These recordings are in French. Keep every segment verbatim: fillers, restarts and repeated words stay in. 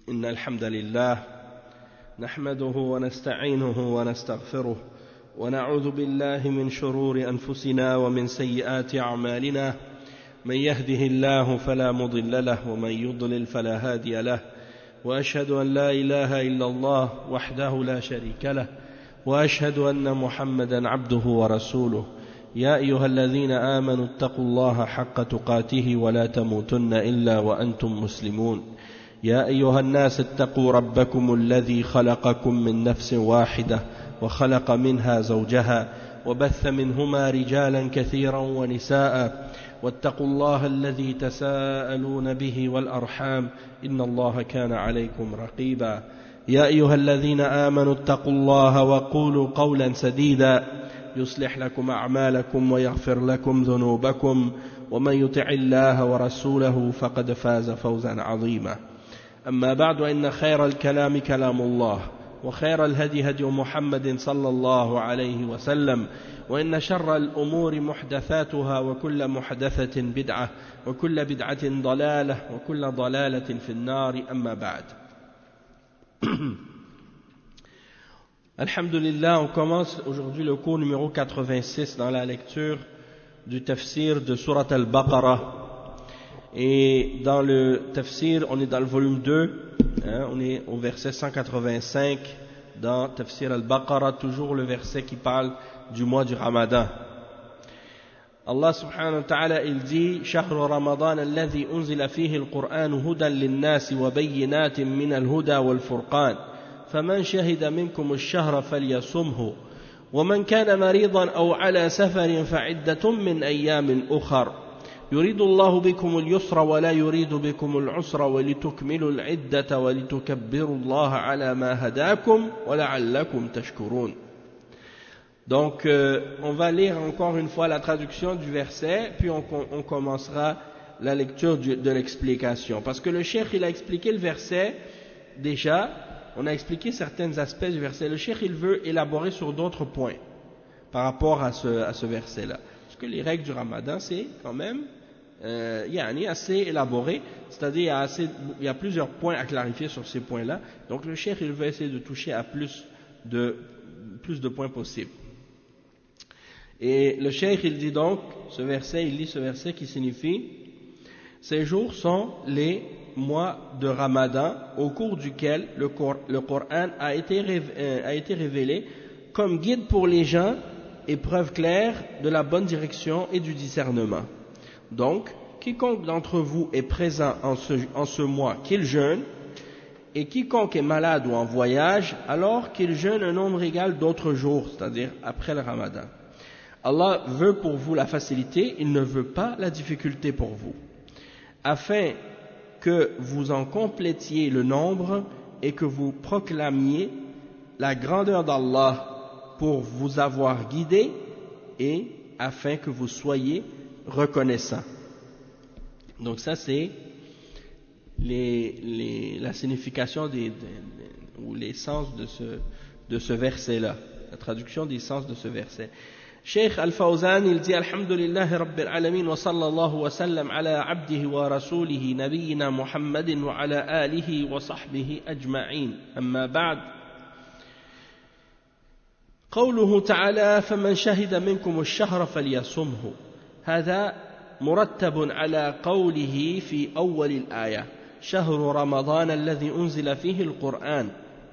إن الحمد لله نحمده ونستعينه ونستغفره ونعوذ بالله من شرور أنفسنا ومن سيئات أعمالنا من يهده الله فلا مضل له ومن يضلل فلا هادي له وأشهد أن لا إله إلا الله وحده لا شريك له وأشهد أن محمدا عبده ورسوله يا أيها الذين آمنوا اتقوا الله حق تقاته ولا تموتن إلا وأنتم مسلمون يا أيها الناس اتقوا ربكم الذي خلقكم من نفس واحدة وخلق منها زوجها وبث منهما رجالا كثيرا ونساء واتقوا الله الذي تساءلون به والأرحام إن الله كان عليكم رقيبا يا أيها الذين آمنوا اتقوا الله وقولوا قولا سديدا يصلح لكم أعمالكم ويغفر لكم ذنوبكم ومن يطع الله ورسوله فقد فاز فوزا عظيما أما بعد إن خير الكلام كلام الله وخير الهدي هدي محمد صلى الله عليه وسلم وإن شر الأمور محدثاتها وكل محدثة بدعة وكل بدعة ضلالة وكل ضلالة في النار أما بعد. Alhamdulillah, on commence aujourd'hui le cours numéro quatre-vingt-six dans la lecture du tafsir de Surat al-Baqarah. Et dans le tafsir, on est dans le volume deux, hein, on est au verset cent quatre-vingt-cinq dans tafsir al-Baqarah, toujours le verset qui parle du mois du Ramadan. Allah subhanahu wa ta'ala, il dit: Shahru Ramadan alladhi unzila fihi al-Qur'an hudan lin-nas wa bayyinatin min al-huda wal-furqan faman shahida minkum ash-shahra falyasumhu wa man kana maridan aw ala safarin fa'iddatun min ayyamin ukhar يريد الله بكم اليسر ولا يريد بكم العسر ولتكملوا العدة ولتكبروا الله على ما هداكم ولعلكم تشكرون. Donc euh, on va lire encore une fois la traduction du verset, puis on, on commencera la lecture du, de l'explication. Parce que le cheikh il a expliqué le verset déjà, on a expliqué certains aspects du verset. Le cheikh il veut élaborer sur d'autres points par rapport à ce, à ce verset-là. Parce que les règles du Ramadan c'est quand même euh, yani assez élaboré, c'est-à-dire il y a, assez, il y a plusieurs points à clarifier sur ces points-là. Donc le cheikh il veut essayer de toucher à plus de, plus de points possibles. Et le cheikh il dit donc, ce verset, il lit ce verset qui signifie: ces jours sont les mois de Ramadan au cours duquel le, Cor, le Coran a été, euh, a été révélé comme guide pour les gens et preuve claire de la bonne direction et du discernement. Donc, quiconque d'entre vous est présent en ce, en ce mois, qu'il jeûne, et quiconque est malade ou en voyage, alors qu'il jeûne un nombre égal d'autres jours, c'est-à-dire après le Ramadan. Allah veut pour vous la facilité, il ne veut pas la difficulté pour vous, afin que vous en complétiez le nombre et que vous proclamiez la grandeur d'Allah pour vous avoir guidé et afin que vous soyez reconnaissants. Donc ça c'est les, les, la signification des, des, ou les sens de ce, de ce verset-là, la traduction des sens de ce verset. Cheikh Al-Fawzan, il dit: Alhamdulillahi Rabbil Alamin wa sallallahu wa sallam ala abdihi wa rasulihi nabiyyina Muhammadin wa ala alihi wa sahbihi ajma'in. Amma ba'd. قوله تعالى: فمن شهد منكم الشهر فليصمه، هذا مرتب على قوله في أول الآية: شهر رمضان الذي أنزل فيه القرآن.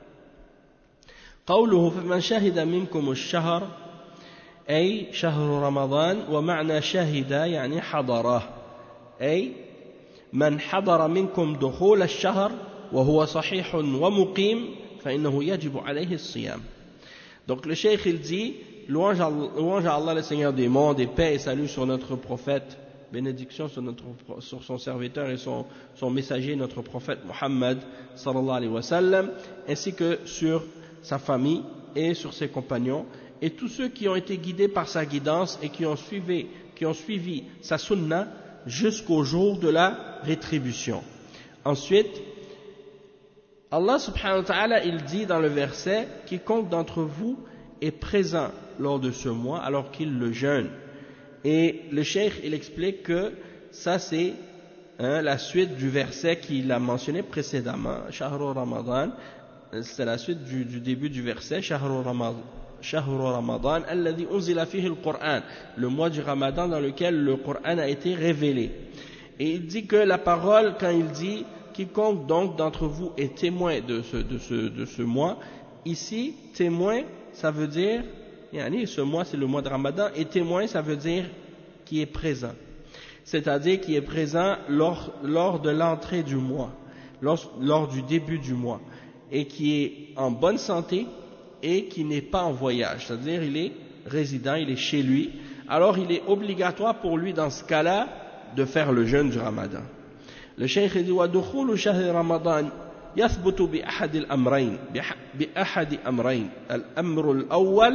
قوله فمن شهد منكم الشهر أي شهر رمضان، ومعنى شهد يعني حضره، أي من حضر منكم دخول الشهر وهو صحيح ومقيم فإنه يجب عليه الصيام. Donc le cheikh il dit: louange à, louange à Allah le Seigneur des mondes, et paix et salut sur notre prophète, bénédiction sur, notre, sur son serviteur et son, son messager, notre prophète Muhammad sallallahu alayhi wa sallam, ainsi que sur sa famille et sur ses compagnons et tous ceux qui ont été guidés par sa guidance et qui ont suivi, qui ont suivi sa sunna jusqu'au jour de la rétribution. Ensuite, Allah subhanahu wa ta'ala, il dit dans le verset: quiconque d'entre vous est présent lors de ce mois alors qu'il le jeûne. Et le cheikh il explique que ça c'est hein, la suite du verset qu'il a mentionné précédemment, Shahru Ramadan, c'est la suite du, du début du verset, Shahru Ramadan, Shahru Ramadan, alladhi unzila fihi al-Qur'an, le mois du Ramadan dans lequel le Qur'an a été révélé. Et il dit que la parole, quand il dit quiconque donc d'entre vous est témoin de ce, de ce, de ce mois, ici, témoin, ça veut dire, yani, ce mois c'est le mois de Ramadan, et témoin, ça veut dire qui est présent. C'est-à-dire qui est présent lors, lors de l'entrée du mois, lors, lors du début du mois, et qui est en bonne santé et qui n'est pas en voyage, c'est-à-dire il est résident, il est chez lui, alors il est obligatoire pour lui dans ce cas-là de faire le jeûne du Ramadan. Le cheikh dit وَدُخُولُ شهر رمضان يثبت بأحد الأمرين بأحد أمرين الأمر الأول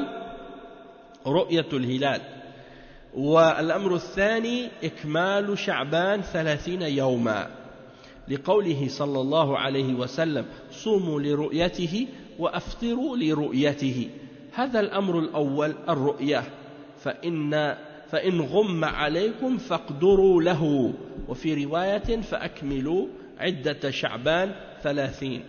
رؤية الهلال والأمر الثاني إكمال شعبان ثلاثين يوما لقوله صلى الله عليه وسلم صوموا لرؤيته وأفطروا لرؤيته. هذا الأمر الأول الرؤية فإن فإن غم عليكم فاقدروا له وفي رواية فأكملوا عدة شعبان ثلاثين.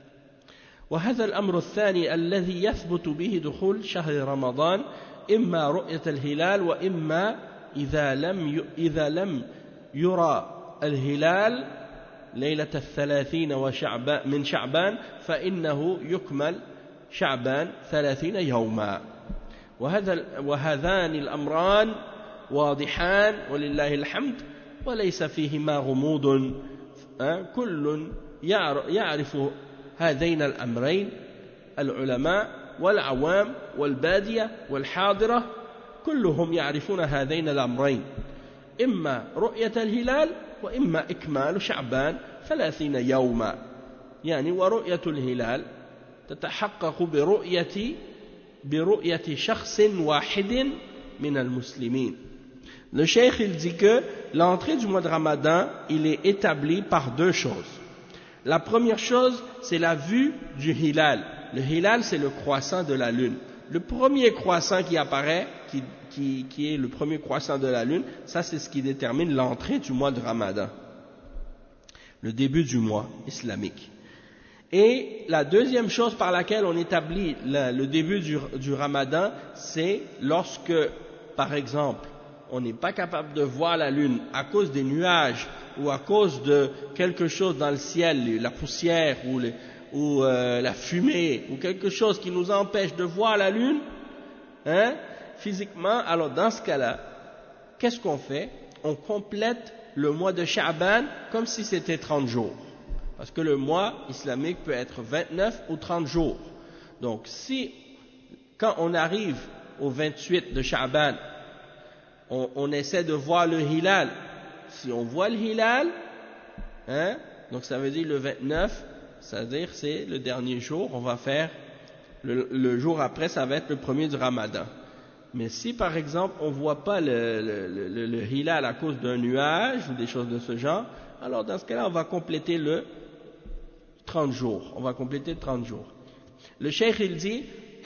وهذا الأمر الثاني الذي يثبت به دخول شهر رمضان إما رؤية الهلال وإما إذا لم إذا لم يرى الهلال ليلة الثلاثين وشعبان من شعبان فإنه يكمل شعبان ثلاثين يوما. وهذا وهذان الأمران واضحان ولله الحمد وليس فيهما غموض. كل يعرف هذين الأمرين العلماء والعوام والبادية والحاضرة كلهم يعرفون هذين الأمرين إما رؤية الهلال وإما إكمال شعبان ثلاثين يوما. يعني ورؤية الهلال تتحقق برؤية برؤية شخص واحد من المسلمين. Le cheikh il dit que l'entrée du mois de Ramadan il est établi par deux choses. La première chose c'est la vue du hilal. Le hilal c'est le croissant de la lune. Le premier croissant qui apparaît, qui, qui, qui est le premier croissant de la lune, ça c'est ce qui détermine l'entrée du mois de Ramadan, le début du mois islamique. Et la deuxième chose par laquelle on établit la, le début du, du Ramadan, c'est lorsque, par exemple, on n'est pas capable de voir la lune à cause des nuages ou à cause de quelque chose dans le ciel, la poussière ou, les, ou euh, la fumée ou quelque chose qui nous empêche de voir la lune, hein, physiquement. Alors dans ce cas-là, qu'est-ce qu'on fait? On complète le mois de Sha'ban comme si c'était trente jours. Parce que le mois islamique peut être vingt-neuf ou trente jours. Donc si, quand on arrive au vingt-huit de Sha'ban, on, on essaie de voir le hilal. Si on voit le hilal, hein, donc ça veut dire le vingt-neuf, c'est-à-dire c'est le dernier jour, on va faire, le, le jour après ça va être le premier du Ramadan. Mais si par exemple on ne voit pas le, le, le, le hilal à cause d'un nuage ou des choses de ce genre, alors dans ce cas-là on va compléter le trente jours, on va compléter trente jours. Le cheikh il dit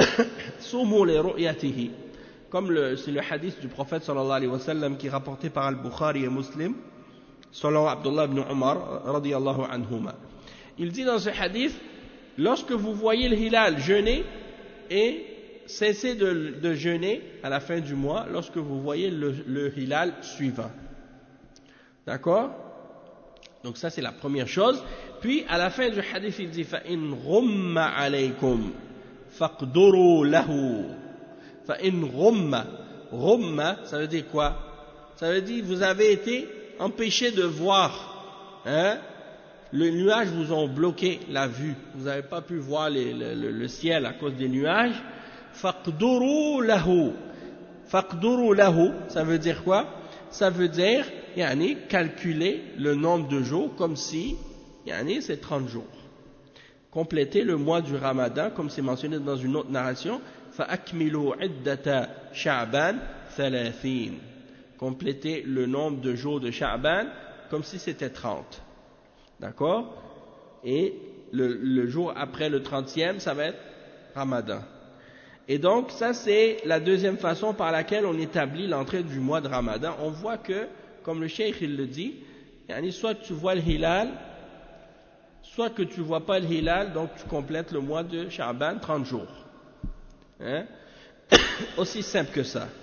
Sumu li ru'yatihi, comme le, c'est le hadith du prophète sallallahu alayhi wa sallam qui est rapporté par Al-Bukhari et Muslim, selon Abdullah ibn Umar radiyallahu anhuma. Il dit dans ce hadith, lorsque vous voyez le hilal, jeûnez et cessez de, de jeûner à la fin du mois lorsque vous voyez le, le hilal suivant. D'accord? Donc ça c'est la première chose. Puis à la fin du hadith il dit فَإِنْ غُمَّ عَلَيْكُمْ فَاقْدُرُوا لَهُ. فَإِنْ غُمَّ, غُمَّ ça veut dire quoi? Ça veut dire vous avez été empêché de voir, hein? Les nuages vous ont bloqué la vue, vous n'avez pas pu voir les, le, le, le ciel à cause des nuages. فَاقْدُرُوا لَهُ. فَاقْدُرُوا لَهُ ça veut dire quoi? Ça veut dire yani, calculer le nombre de jours comme si yani, c'est trente jours. Compléter le mois du Ramadan, comme c'est mentionné dans une autre narration, فَأَكْمِلُوا عِدَّةَ شَعْبَانَ ثَلَاثِينَ. Compléter le nombre de jours de Sha'ban comme si c'était trente. D'accord? Et le, le jour après le trentième, ça va être Ramadan. Et donc, ça c'est la deuxième façon par laquelle on établit l'entrée du mois de Ramadan. On voit que, comme le cheikh il le dit, Yani soit tu vois le hilal, soit que tu ne vois pas le hilal, donc tu complètes le mois de Sha'ban, trente jours. Hein? Aussi simple que ça.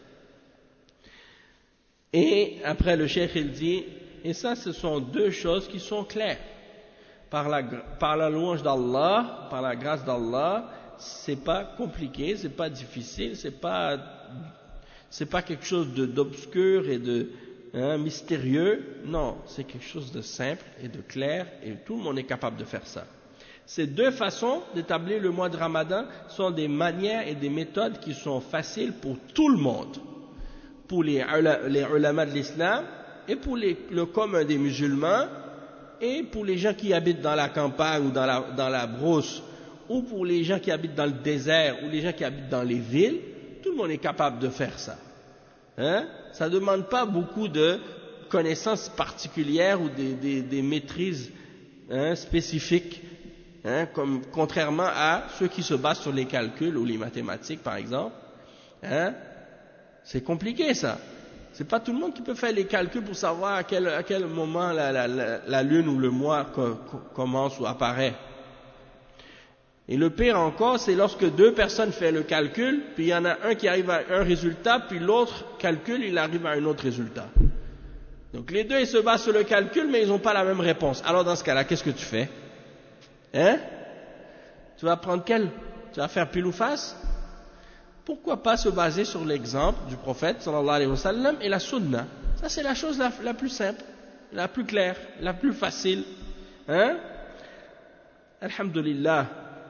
Et après le cheikh il dit, et ça ce sont deux choses qui sont claires. Par la, par la louange d'Allah, par la grâce d'Allah, c'est pas compliqué, c'est pas difficile, c'est pas, c'est pas quelque chose de, d'obscur et de hein, mystérieux. Non, c'est quelque chose de simple et de clair et tout le monde est capable de faire ça. Ces deux façons d'établir le mois de Ramadan sont des manières et des méthodes qui sont faciles pour tout le monde. Pour les, les ulama de l'islam et pour les, le commun des musulmans et pour les gens qui habitent dans la campagne ou dans la, dans la brousse ou pour les gens qui habitent dans le désert ou les gens qui habitent dans les villes, tout le monde est capable de faire ça. Hein? Ça ne demande pas beaucoup de connaissances particulières ou des, des, des maîtrises hein, spécifiques, hein, comme, contrairement à ceux qui se basent sur les calculs ou les mathématiques par exemple. Hein? C'est compliqué ça. C'est pas tout le monde qui peut faire les calculs pour savoir à quel, à quel moment la, la, la, la lune ou le mois co, co, commence ou apparaît. Et le pire encore, c'est lorsque deux personnes font le calcul, puis il y en a un qui arrive à un résultat, puis l'autre calcule, il arrive à un autre résultat. Donc les deux ils se basent sur le calcul, mais ils n'ont pas la même réponse. Alors dans ce cas-là, qu'est-ce que tu fais? Hein? Tu vas prendre quel? Tu vas faire pile ou face? Pourquoi pas se baser sur l'exemple du prophète sallallahu alayhi wa sallam et la sunna? Ça c'est la chose la, la plus simple, la plus claire, la plus facile. Hein? Alhamdulillah.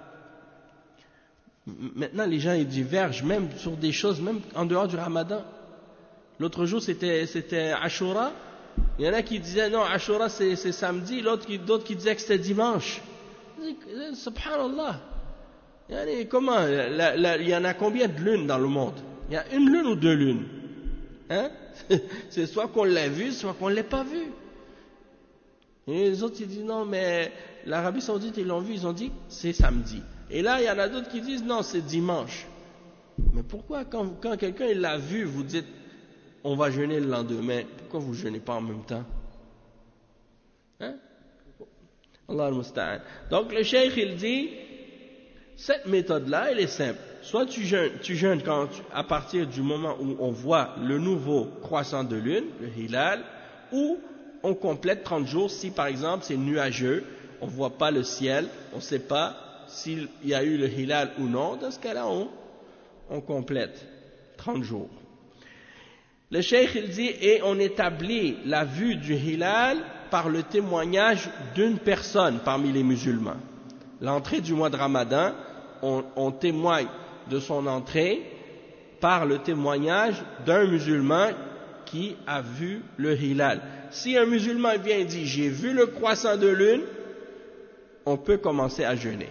Maintenant les gens ils divergent même sur des choses, même en dehors du Ramadan. L'autre jour c'était, c'était Ashura. Il y en a qui disaient non, Ashura c'est, c'est samedi, l'autre qui, d'autres qui disaient que c'était dimanche. Subhanallah. Comment la, la, il y en a combien de lunes dans le monde? Il y a une lune ou deux lunes? Hein? C'est soit qu'on l'a vu, soit qu'on ne l'a pas vu. Et les autres ils disent non, mais l'Arabie Saoudite ils l'ont vu, ils ont dit c'est samedi. Et là il y en a d'autres qui disent non, c'est dimanche. Mais pourquoi quand, quand quelqu'un il l'a vu, vous dites on va jeûner le lendemain, pourquoi vous ne jeûnez pas en même temps? Hein? Allah al-Musta'an. Donc le cheikh il dit cette méthode-là, elle est simple. Soit tu jeûnes, tu jeûnes quand tu, à partir du moment où on voit le nouveau croissant de lune, le hilal, ou on complète trente jours si par exemple c'est nuageux, on ne voit pas le ciel, on ne sait pas s'il y a eu le hilal ou non, dans ce cas-là on, on complète trente jours. Le cheikh il dit, et on établit la vue du hilal par le témoignage d'une personne parmi les musulmans. L'entrée du mois de Ramadan, on, on témoigne de son entrée par le témoignage d'un musulman qui a vu le hilal. Si un musulman vient et dit j'ai vu le croissant de lune, on peut commencer à jeûner.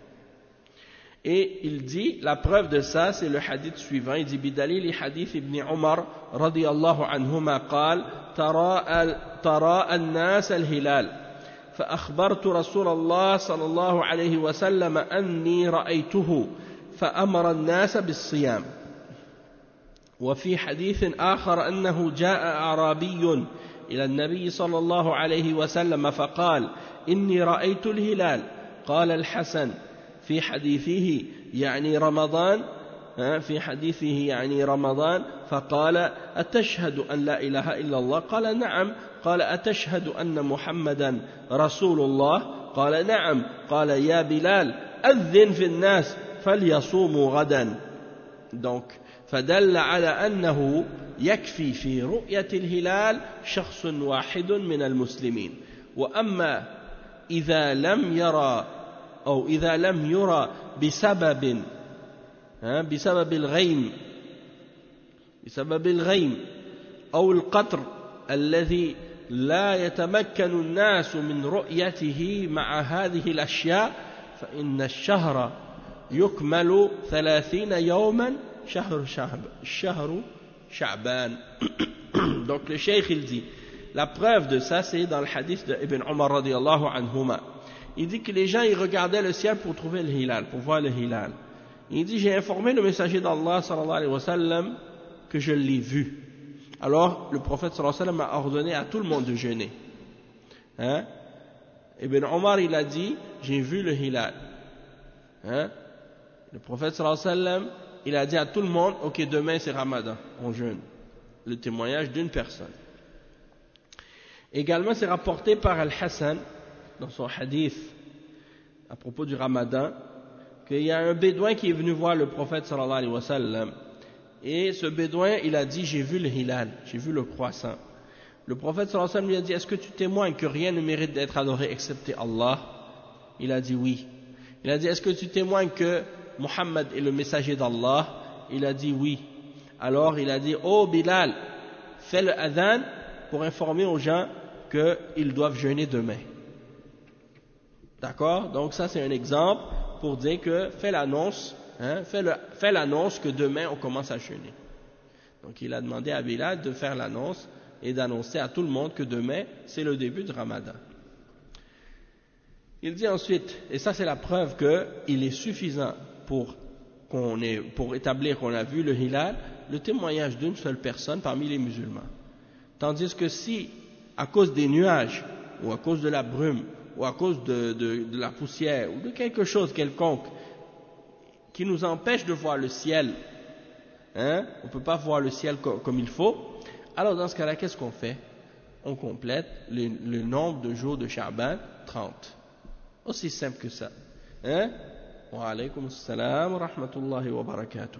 Et il dit, la preuve de ça, c'est le hadith suivant. Il dit, bidalili hadith ibn Umar, radiyallahu anhuma, qal, tara an-nas al-hilal. فأخبرت رسول الله صلى الله عليه وسلم أني رأيته فأمر الناس بالصيام. وفي حديث آخر أنه جاء أعرابي إلى النبي صلى الله عليه وسلم فقال إني رأيت الهلال. قال الحسن في حديثه يعني رمضان في حديثه يعني رمضان فقال أتشهد أن لا إله إلا الله؟ قال نعم. قال أتشهد أن محمدا رسول الله؟ قال نعم. قال يا بلال أذن في الناس فليصوموا غدا. donc فدل على أنه يكفي في رؤية الهلال شخص واحد من المسلمين. وأما إذا لم يرى أو إذا لم يرى بسبب بسبب الغيم بسبب الغيم أو القطر الذي لا يتمكن الناس من رؤيته مع هذه الأشياء فإن الشهر يكمل ثلاثين يوما شهر شعب شهر شعبان. Donc le cheikh il dit, la preuve de ça c'est dans le hadith de Ibn Umar radiyallahu anhuma. Il dit que les gens ils regardaient le ciel pour trouver le hilal, pour voir le hilal. Il dit j'ai informé le messager d'Allah sallallahu alayhi wa sallam que je l'ai vu. Alors le prophète sallallahu alayhi wa sallam a ordonné à tout le monde de jeûner. Hein? Ibn Omar, il a dit, j'ai vu le hilal. Hein? Le prophète sallallahu alayhi wa sallam, il a dit à tout le monde, ok, demain c'est Ramadan, on jeûne. Le témoignage d'une personne. Également, c'est rapporté par Al-Hassan, dans son hadith, à propos du Ramadan, qu'il y a un bédouin qui est venu voir le prophète sallallahu alayhi wa sallam. Et ce bédouin, il a dit, j'ai vu le hilal, j'ai vu le croissant. Le prophète sallallahu alayhi wa sallam lui a dit, est-ce que tu témoignes que rien ne mérite d'être adoré excepté Allah? Il a dit oui. Il a dit, est-ce que tu témoignes que Muhammad est le messager d'Allah? Il a dit oui. Alors il a dit, oh Bilal, fais le adhan pour informer aux gens qu'ils doivent jeûner demain. D'accord? Donc ça c'est un exemple pour dire que fais l'annonce, hein, fais, le, fais l'annonce que demain on commence à jeûner. Donc il a demandé à Bilal de faire l'annonce et d'annoncer à tout le monde que demain c'est le début du Ramadan. Il dit ensuite, et ça c'est la preuve qu'il est suffisant pour, qu'on ait, pour établir qu'on a vu le hilal, le témoignage d'une seule personne parmi les musulmans. Tandis que si, à cause des nuages, ou à cause de la brume, ou à cause de, de, de la poussière, ou de quelque chose quelconque, qui nous empêche de voir le ciel, hein, on ne peut pas voir le ciel comme, comme il faut, alors dans ce cas-là, qu'est-ce qu'on fait? On complète le, le nombre de jours de Sha'ban, trente. Aussi simple que ça. Hein? Wa alaykum assalam wa rahmatullahi wa barakatuh.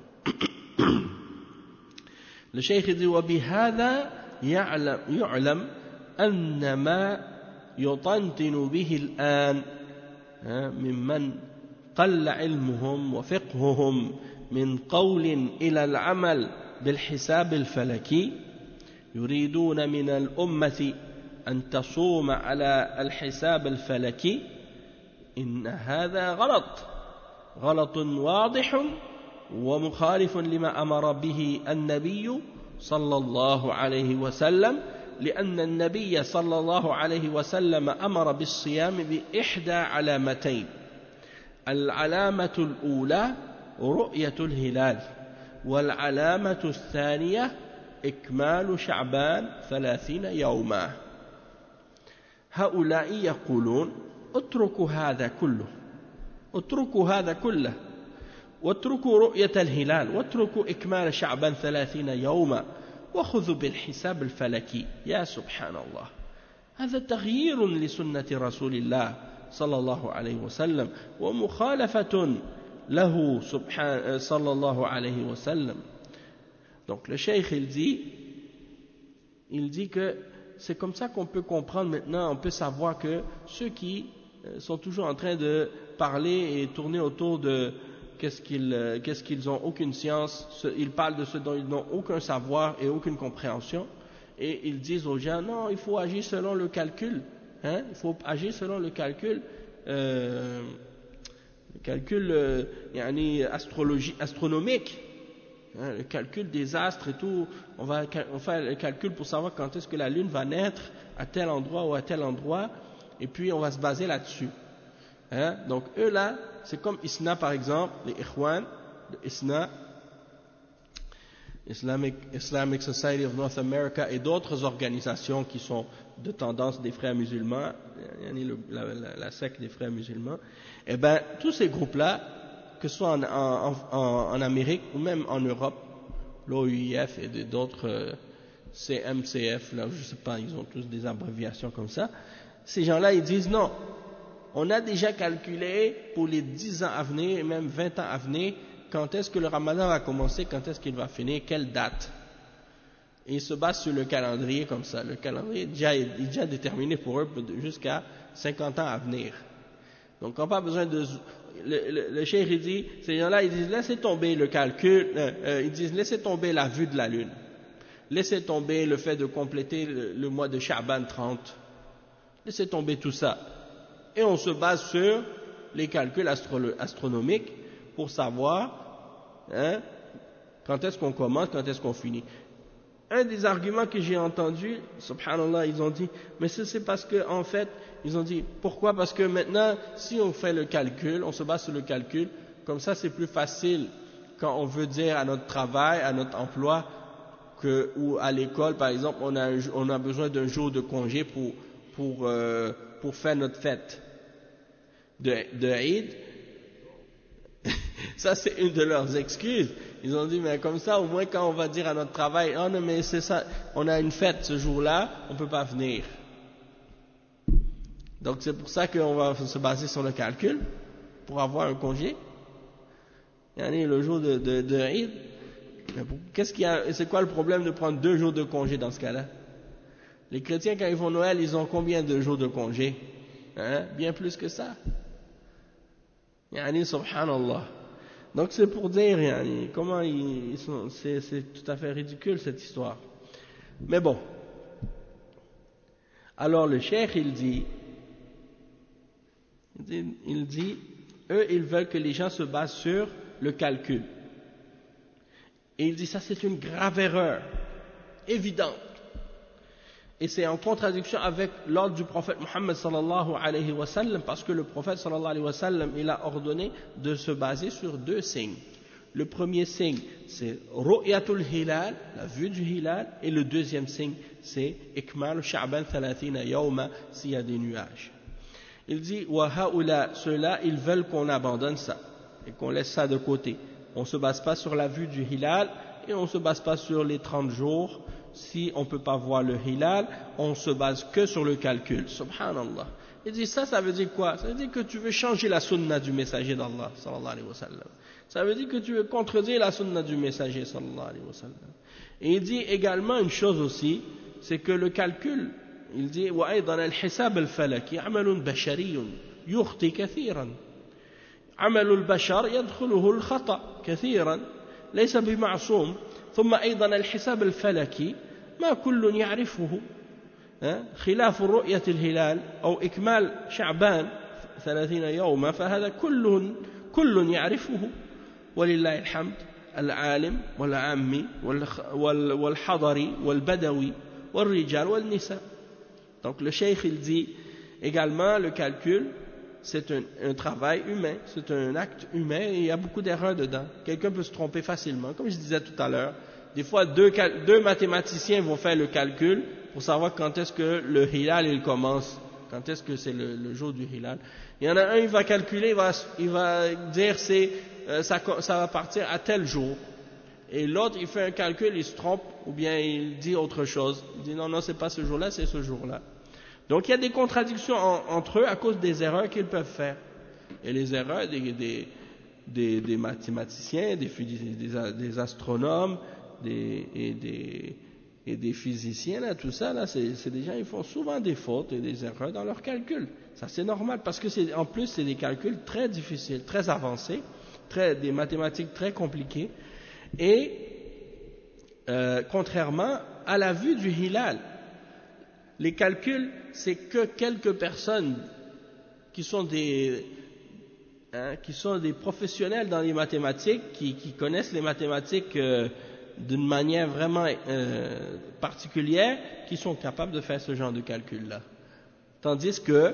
Le cheikh dit وبهذا يعلم يعلم أن ما يطنطن به الآن ممن قل علمهم وفقههم من قول إلى العمل بالحساب الفلكي يريدون من الأمة أن تصوم على الحساب الفلكي إن هذا غلط غلط واضح ومخالف لما أمر به النبي صلى الله عليه وسلم لأن النبي صلى الله عليه وسلم أمر بالصيام بإحدى علامتين العلامة الأولى رؤية الهلال والعلامة الثانية إكمال شعبان ثلاثين يوما هؤلاء يقولون اتركوا هذا كله اتركوا هذا كله واتركوا رؤية الهلال واتركوا إكمال شعبان ثلاثين يوما وخذوا بالحساب الفلكي يا سبحان الله هذا تغيير لسنة رسول الله صلى الله عليه وسلم ومخالفة له سبحان صلى الله عليه وسلم. Donc le cheikh il dit il dit que c'est comme ça qu'on peut comprendre maintenant, on peut savoir que ceux qui sont toujours en train de parler et tourner autour de qu'est-ce qu'ils, qu'est-ce qu'ils ont aucune science, ils parlent de ce dont ils n'ont aucun savoir et aucune compréhension, et ils disent aux gens, non, il faut agir selon le calcul, hein, il faut agir selon le calcul, euh, le calcul euh, yani, astrologie, astronomique, hein, le calcul des astres et tout, on va on fait le calcul pour savoir quand est-ce que la lune va naître à tel endroit ou à tel endroit, et puis on va se baser là-dessus. Hein? Donc eux là, c'est comme I S N A par exemple, les Ikhwan de I S N A, Islamic, Islamic Society of North America, et d'autres organisations qui sont de tendance des frères musulmans, la, la, la secte des frères musulmans, et ben tous ces groupes-là, que ce soit en, en, en, en Amérique ou même en Europe, l'O U I F et d'autres euh, C M C F, là, je sais pas, ils ont tous des abréviations comme ça, ces gens-là ils disent non, on a déjà calculé pour les dix ans à venir et même vingt ans à venir quand est-ce que le Ramadan va commencer, quand est-ce qu'il va finir, quelle date. Et ils se basent sur le calendrier comme ça. Le calendrier est déjà, est déjà déterminé pour eux jusqu'à cinquante ans à venir. Donc on n'a pas besoin de... Le, le, le cheikh il dit, ces gens-là ils disent laissez tomber le calcul, euh, euh, ils disent laissez tomber la vue de la lune. Laissez tomber le fait de compléter le, le mois de Sha'ban trente. Laissez tomber tout ça. Et on se base sur les calculs astro astronomiques pour savoir hein, quand est-ce qu'on commence, quand est-ce qu'on finit. Un des arguments que j'ai entendu, subhanallah, ils ont dit, mais c'est parce que en fait, ils ont dit, pourquoi? Parce que maintenant, si on fait le calcul, on se base sur le calcul, comme ça c'est plus facile quand on veut dire à notre travail, à notre emploi, que, ou à l'école par exemple, on a, un, on a besoin d'un jour de congé pour pour, euh, pour faire notre fête de, de Eid. Ça, c'est une de leurs excuses. Ils ont dit, mais comme ça, au moins quand on va dire à notre travail, oh non, mais c'est ça, on a une fête ce jour-là, on ne peut pas venir. Donc c'est pour ça qu'on va se baser sur le calcul, pour avoir un congé. Et le jour de, de, de Eid, qu'est-ce qu'il y a, c'est quoi le problème de prendre deux jours de congé dans ce cas-là? Les chrétiens, quand ils font Noël, ils ont combien de jours de congé? Hein? Bien plus que ça. Yani, subhanallah. Donc c'est pour dire, yani, comment ils, ils sont, c'est, c'est tout à fait ridicule cette histoire. Mais bon. Alors le cheikh, il dit, il dit, il dit, eux, ils veulent que les gens se basent sur le calcul. Et il dit, ça c'est une grave erreur, évidente. Et c'est en contradiction avec l'ordre du prophète Mohammed sallallahu alayhi wa sallam, parce que le prophète sallallahu alayhi wa sallam, il a ordonné de se baser sur deux signes. Le premier signe, c'est ru'yatul hilal, la vue du hilal, et le deuxième signe, c'est ikmal sha'ban thalathina yawma, s'il y a des nuages. Il dit, wa haoula, ceux-là, ils veulent qu'on abandonne ça, et qu'on laisse ça de côté. On ne se base pas sur la vue du hilal, et on ne se base pas sur les trente jours. Si on ne peut pas voir le hilal, on se base que sur le calcul. Subhanallah. Il dit ça, ça veut dire quoi? Ça veut dire que tu veux changer la sunna du messager d'Allah, sallallahu alayhi wa sallam. Ça veut dire que tu veux contredire la sunna du messager, sallallahu alayhi wa sallam. Et il dit également une chose aussi, c'est que le calcul, il dit وأيضا الحساب الفلكي عمل بشري يخطئ كثيرا. عمل البشر يدخله الخطأ كثيرا ليس بمعصوم. ثم أيضا الحساب الفلكي ما كل يعرفه خلاف رؤية الهلال أو إكمال شعبان ثلاثين يوما فهذا كل كل يعرفه ولله الحمد العالم والعامي والحضري والبدوي والرجال والنساء. Donc le cheikh il dit également le calcul c'est un, un travail humain, c'est un acte humain et il y a beaucoup d'erreurs dedans. Quelqu'un peut se tromper facilement, comme je disais tout à l'heure. Des fois, deux, deux mathématiciens vont faire le calcul pour savoir quand est-ce que le hilal il commence, quand est-ce que c'est le, le jour du hilal. Il y en a un, il va calculer, il va, il va dire c'est euh, ça, ça va partir à tel jour. Et l'autre, il fait un calcul, il se trompe ou bien il dit autre chose. Il dit non, non, c'est pas ce jour-là, c'est ce jour-là. Donc il y a des contradictions en, entre eux à cause des erreurs qu'ils peuvent faire. Et les erreurs des, des, des, des mathématiciens, des, des, des astronomes des, et, des, et des physiciens, là, tout ça, là, c'est, c'est des gens, ils font souvent des fautes et des erreurs dans leurs calculs. Ça c'est normal parce que c'est, en plus c'est des calculs très difficiles, très avancés, très, des mathématiques très compliquées. Et euh, contrairement à la vue du hilal, les calculs, c'est que quelques personnes qui sont des, hein, qui sont des professionnels dans les mathématiques, qui, qui connaissent les mathématiques euh, d'une manière vraiment euh, particulière, qui sont capables de faire ce genre de calcul-là. Tandis que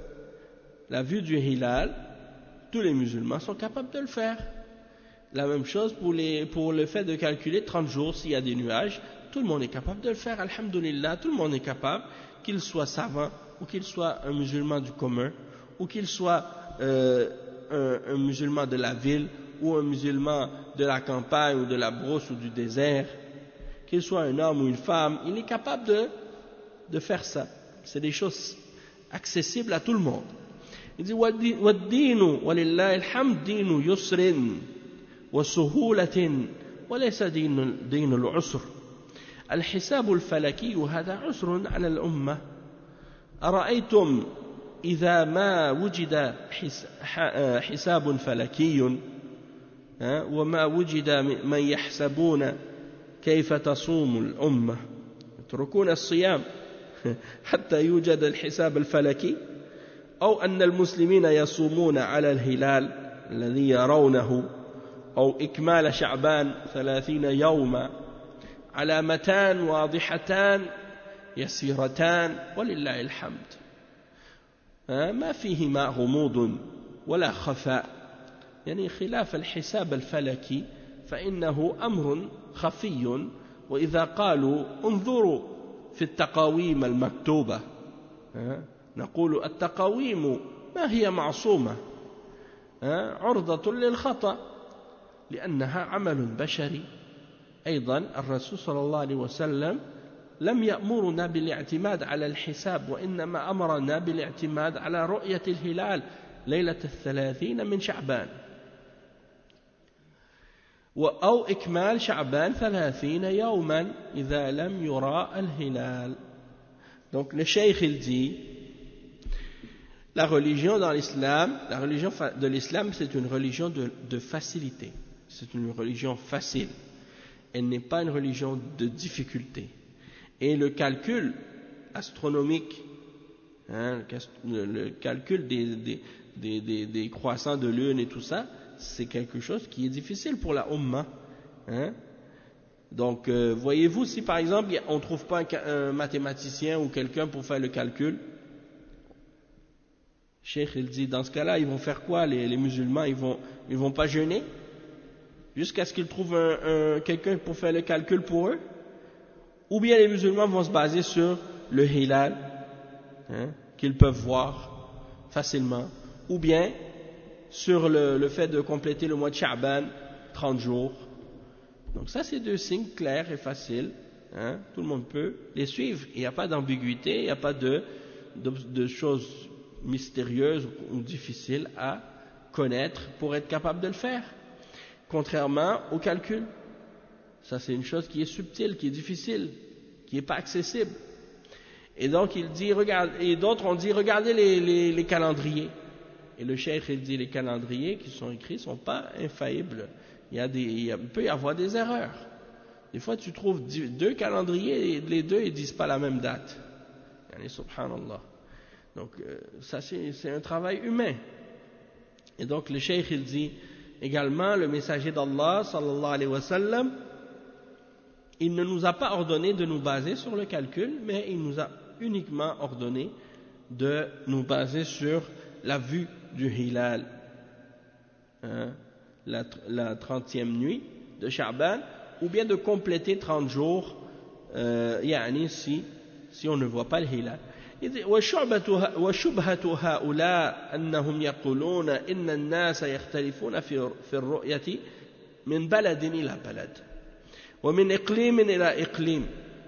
la vue du hilal, tous les musulmans sont capables de le faire. La même chose pour, les, pour le fait de calculer trente jours s'il y a des nuages. Tout le monde est capable de le faire, alhamdulillah, tout le monde est capable, qu'il soit savant, ou qu'il soit un musulman du commun, ou qu'il soit euh, un, un musulman de la ville, ou un musulman de la campagne, ou de la brousse, ou du désert, qu'il soit un homme ou une femme, il est capable de, de faire ça. C'est des choses accessibles à tout le monde. Il dit, وَالدِّينُ وَلِلَّهِ الْحَمْدِ دِينُ يُسْرٍ وَسُهُولَةٍ وَلَيْسَ دِينُ دِينُ الْعُسْرِ. الحساب الفلكي هذا عسر على الأمة. أرأيتم إذا ما وجد حساب فلكي وما وجد من يحسبون كيف تصوم الأمة يتركون الصيام حتى يوجد الحساب الفلكي، أو أن المسلمين يصومون على الهلال الذي يرونه، أو إكمال شعبان ثلاثين يوما، علامتان واضحتان يسيرتان ولله الحمد، ما فيهما غموض ولا خفاء، يعني خلاف الحساب الفلكي فإنه أمر خفي. وإذا قالوا انظروا في التقاويم المكتوبة نقول التقاويم ما هي معصومة عرضة للخطأ لأنها عمل بشري. أيضا الرسول صلى الله عليه وسلم لم يأمرنا بالاعتماد على الحساب، وإنما أمرنا بالاعتماد على رؤية الهلال ليلة الثلاثين من شعبان أو إكمال شعبان ثلاثين يوما إذا لم يرى الهلال. Donc le cheikh il dit, la religion dans l'islam, la religion de l'islam c'est une religion de, de facilité, c'est une religion facile, elle n'est pas une religion de difficulté. Et le calcul astronomique, hein, le, le calcul des, des, des, des, des croissants de lune et tout ça, c'est quelque chose qui est difficile pour la Ummah. Hein. Donc, euh, voyez-vous, si par exemple on ne trouve pas un, un mathématicien ou quelqu'un pour faire le calcul, Cheikh il dit, dans ce cas-là, ils vont faire quoi les, les musulmans, ils vont, ils vont pas jeûner jusqu'à ce qu'ils trouvent un, un, quelqu'un pour faire le calcul pour eux? Ou bien les musulmans vont se baser sur le hilal, hein, qu'ils peuvent voir facilement, ou bien sur le, le fait de compléter le mois de Sha'ban, trente jours. Donc ça c'est deux signes clairs et faciles, hein, tout le monde peut les suivre, il n'y a pas d'ambiguïté, il n'y a pas de, de, de choses mystérieuses ou difficiles à connaître pour être capable de le faire, contrairement au calcul. Ça c'est une chose qui est subtile, qui est difficile, qui n'est pas accessible. Et donc il dit, regarde, et d'autres ont dit, regardez les, les, les calendriers. Et le cheikh il dit, les calendriers qui sont écrits ne sont pas infaillibles. Il, y a des, il, y a, il peut y avoir des erreurs. Des fois tu trouves deux calendriers et les deux ne disent pas la même date. Yani, subhanallah. Donc euh, ça c'est, c'est un travail humain. Et donc le cheikh il dit également, le messager d'Allah sallallahu alayhi wa sallam, il ne nous a pas ordonné de nous baser sur le calcul, mais il nous a uniquement ordonné de nous baser sur la vue du hilal, hein, la, la trentième nuit de Sha'ban, ou bien de compléter trente jours, euh, yani si, si on ne voit pas le hilal. وشبهة هؤلاء أنهم يقولون إن الناس يختلفون في في الرؤية من بلد إلى بلد ومن إقليم إلى إقليم.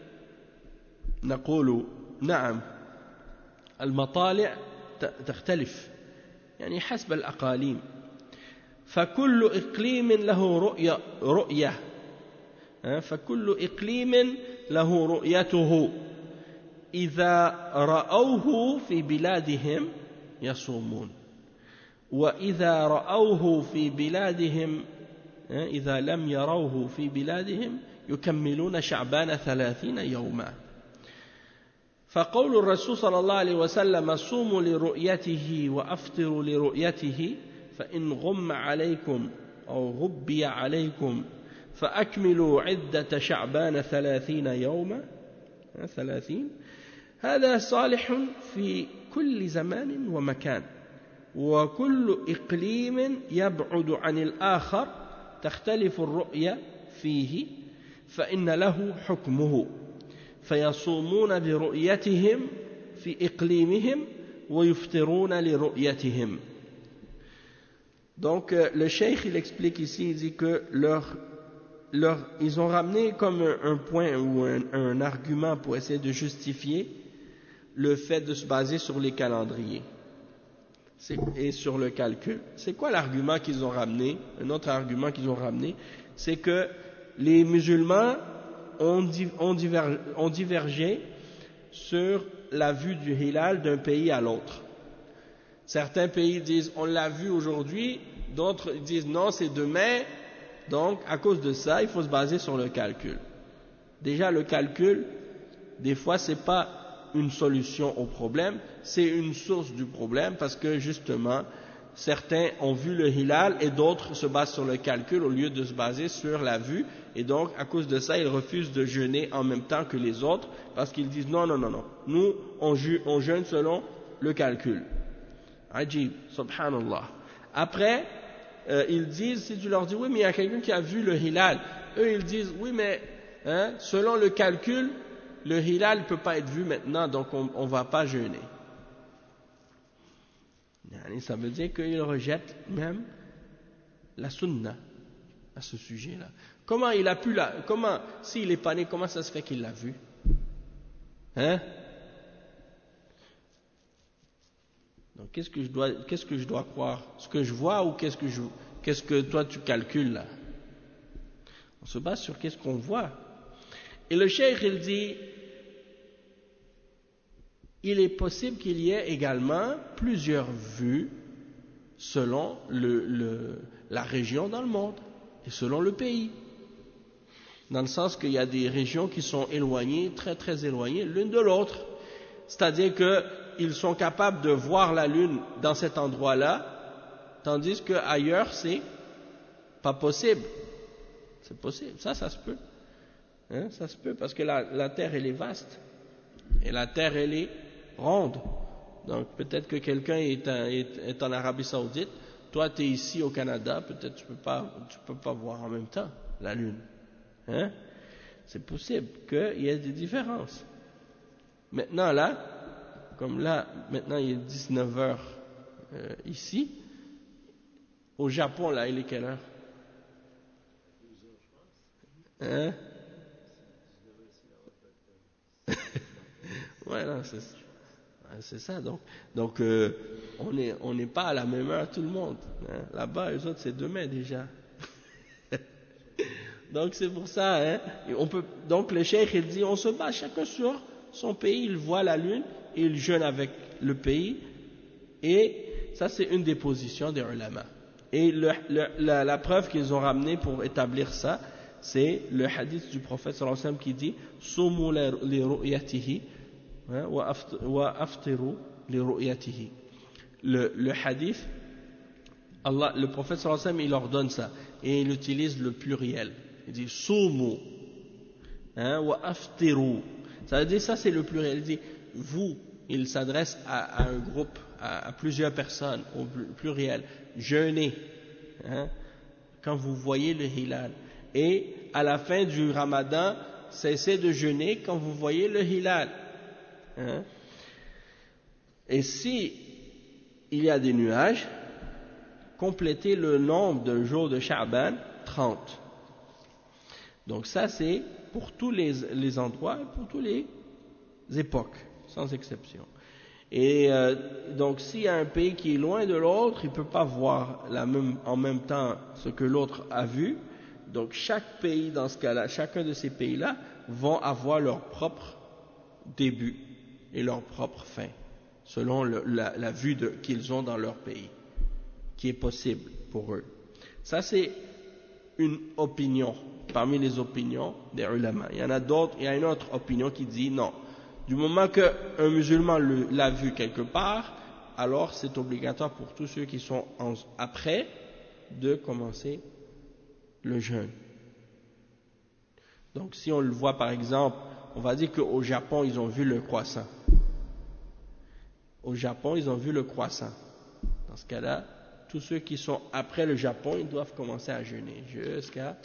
نقول نعم، المطالع تختلف يعني حسب الأقاليم، فكل إقليم له رؤية رؤية فكل إقليم له رؤيته. إذا رأوه في بلادهم يصومون، وإذا رأوه في بلادهم إذا لم يروه في بلادهم يكملون شعبان ثلاثين يوما. فقول الرسول صلى الله عليه وسلم صوموا لرؤيته وأفطروا لرؤيته فإن غم عليكم أو غبي عليكم فأكملوا عدة شعبان ثلاثين يوما ثلاثين، هذا صالح في كل زمان ومكان، وكل إقليم يبعد عن الآخر تختلف الرؤية فيه فإن له حكمه، فيصومون برؤيتهم في إقليمهم ويفطرون لرؤيتهم. Donc le cheikh il explique ici, il dit que leur, leur, ils ont ramené comme un, un point ou un, un argument pour essayer de justifier le fait de se baser sur les calendriers et sur le calcul. C'est quoi l'argument qu'ils ont ramené? Un autre argument qu'ils ont ramené, c'est que les musulmans ont, ont, divergé, ont divergé sur la vue du hilal d'un pays à l'autre. Certains pays disent on l'a vu aujourd'hui, d'autres disent non c'est demain, donc à cause de ça il faut se baser sur le calcul. Déjà le calcul, des fois c'est pas une solution au problème, c'est une source du problème parce que justement certains ont vu le hilal et d'autres se basent sur le calcul au lieu de se baser sur la vue, et donc à cause de ça ils refusent de jeûner en même temps que les autres parce qu'ils disent non non non non, nous on, ju- on jeûne selon le calcul. Ajib, subhanallah. Après euh, ils disent, si tu leur dis oui mais il y a quelqu'un qui a vu le hilal, eux ils disent oui mais hein, selon le calcul le hilal ne peut pas être vu maintenant donc on ne va pas jeûner. Et ça veut dire qu'il rejette même la sunna à ce sujet-là. Comment il a pu la, comment, s'il est pas né, comment ça se fait qu'il l'a vu? Hein? Donc qu'est-ce que je dois, qu'est-ce que je dois croire? Ce que je vois ou qu'est-ce que je, qu'est-ce que toi tu calcules là? On se base sur qu'est-ce qu'on voit. Et le cheikh il dit, il est possible qu'il y ait également plusieurs vues selon le, le, la région dans le monde et selon le pays. Dans le sens qu'il y a des régions qui sont éloignées, très très éloignées l'une de l'autre. C'est-à-dire qu'ils sont capables de voir la lune dans cet endroit-là, tandis qu'ailleurs c'est pas possible. C'est possible, ça, ça se peut. Hein, ça se peut parce que la, la terre elle est vaste et la terre elle est ronde. Donc peut-être que quelqu'un est, est, est en Arabie Saoudite, toi tu es ici au Canada, peut-être tu peux pas, tu peux pas voir en même temps la lune. Hein? C'est possible qu'il y ait des différences. Maintenant là, comme là, maintenant il est dix-neuf heures euh, ici, au Japon là il est quelle heure? Hein? Ouais, non, c'est, c'est ça. Donc, donc euh, on n'est on n'est pas à la même heure tout le monde. Hein? Là-bas, eux autres, c'est demain déjà. Donc c'est pour ça. Hein? Et on peut, donc le cheikh il dit, on se bat chacun sur son pays. Il voit la lune et il jeûne avec le pays. Et ça, c'est une des positions des ulama. Et le, le, la, la preuve qu'ils ont ramenée pour établir ça, c'est le hadith du prophète sallallahu alayhi wa sallam qui dit Sumu li ru'yatihi wa aftiru li ru'yatihi. Le, le hadith, Allah, le prophète sallallahu alayhi wa sallam, il ordonne ça et il utilise le pluriel. Il dit Sumu wa aftiru. Ça veut dire ça, c'est le pluriel. Il dit vous, il s'adresse à, à un groupe, à, à plusieurs personnes, au pluriel. Jeûnez hein, quand vous voyez le hilal. Et à la fin du ramadan, cessez de jeûner quand vous voyez le hilal. Hein? Et si il y a des nuages, complétez le nombre de jours de Sha'ban, trente. Donc ça c'est pour tous les, les endroits et pour toutes les époques, sans exception. Et euh, donc s'il y a un pays qui est loin de l'autre, il ne peut pas voir la même, en même temps ce que l'autre a vu. Donc chaque pays dans ce cas-là, chacun de ces pays-là vont avoir leur propre début et leur propre fin, selon le, la, la vue de, qu'ils ont dans leur pays, qui est possible pour eux. Ça c'est une opinion, parmi les opinions des ulama. Il y en a d'autres, il y a une autre opinion qui dit non. Du moment qu'un musulman le, l'a vu quelque part, alors c'est obligatoire pour tous ceux qui sont en, après de commencer le jeûne. Donc si on le voit par exemple, on va dire qu'au Japon ils ont vu le croissant. Au Japon ils ont vu le croissant. Dans ce cas-là, tous ceux qui sont après le Japon, ils doivent commencer à jeûner jusqu'à...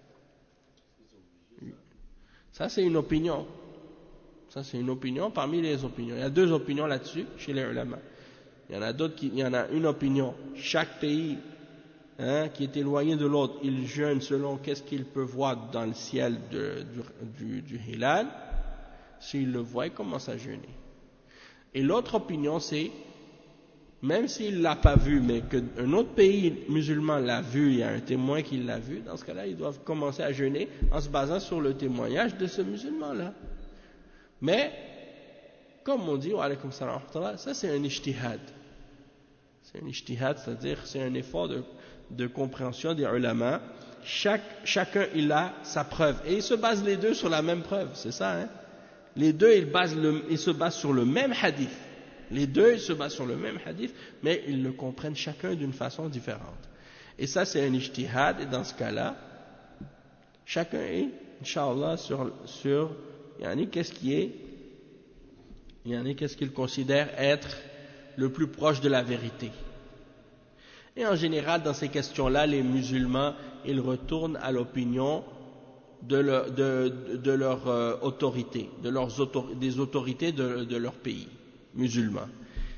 Ça c'est une opinion. Ça c'est une opinion parmi les opinions. Il y a deux opinions là-dessus chez les ulama. Il y en a d'autres qui, il y en a une opinion. Chaque pays Hein, qui est éloigné de l'autre, il jeûne selon qu'est-ce qu'il peut voir dans le ciel de, du, du, du hilal. S'il le voit, il commence à jeûner. Et l'autre opinion, c'est, même s'il ne l'a pas vu, mais qu'un autre pays musulman l'a vu, il y a un témoin qui l'a vu, dans ce cas-là, ils doivent commencer à jeûner en se basant sur le témoignage de ce musulman-là. Mais, comme on dit, wa alaykum salam, ça c'est un ijtihad. C'est un ijtihad, c'est-à-dire c'est un effort de de compréhension des ulama. Chaque, chacun il a sa preuve et ils se basent les deux sur la même preuve, c'est ça hein? Les deux ils, basent le, ils se basent sur le même hadith, les deux ils se basent sur le même hadith, mais ils le comprennent chacun d'une façon différente. Et ça c'est un ijtihad, et dans ce cas-là chacun est Inch'Allah sur, sur yani, qu'est-ce qui est yani, qu'est-ce qu'il considère être le plus proche de la vérité. Et en général, dans ces questions-là, les musulmans, ils retournent à l'opinion de leur, de, de, de leur euh, autorité, de leurs autor, des autorités de, de leur pays musulman.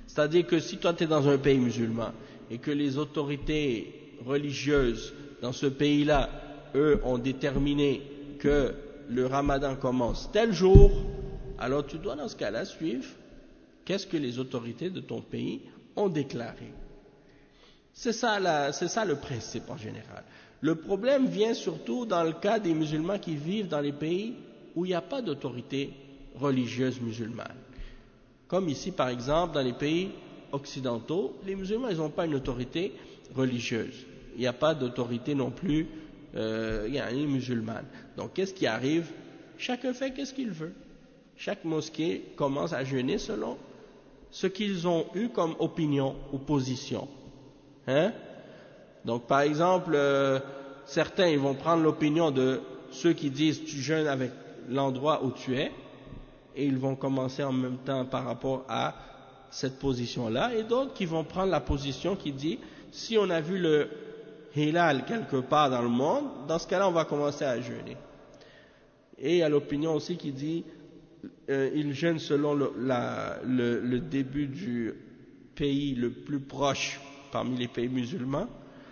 C'est-à-dire que si toi tu es dans un pays musulman et que les autorités religieuses dans ce pays-là, eux, ont déterminé que le ramadan commence tel jour, alors tu dois dans ce cas-là suivre qu'est-ce que les autorités de ton pays ont déclaré. C'est ça, la, c'est ça le principe en général. Le problème vient surtout dans le cas des musulmans qui vivent dans les pays où il n'y a pas d'autorité religieuse musulmane. Comme ici par exemple dans les pays occidentaux, les musulmans ils n'ont pas une autorité religieuse. Il n'y a pas d'autorité non plus euh, yani, musulmane. Donc qu'est-ce qui arrive? Chacun fait qu'est-ce qu'il veut. Chaque mosquée commence à jeûner selon ce qu'ils ont eu comme opinion ou position. Hein? Donc par exemple, euh, certains ils vont prendre l'opinion de ceux qui disent tu jeûnes avec l'endroit où tu es, et ils vont commencer en même temps par rapport à cette position-là, et d'autres qui vont prendre la position qui dit si on a vu le hilal quelque part dans le monde, dans ce cas-là on va commencer à jeûner. Et il y a l'opinion aussi qui dit euh, ils jeûnent selon le, la, le, le début du pays le plus proche parmi les pays musulmans,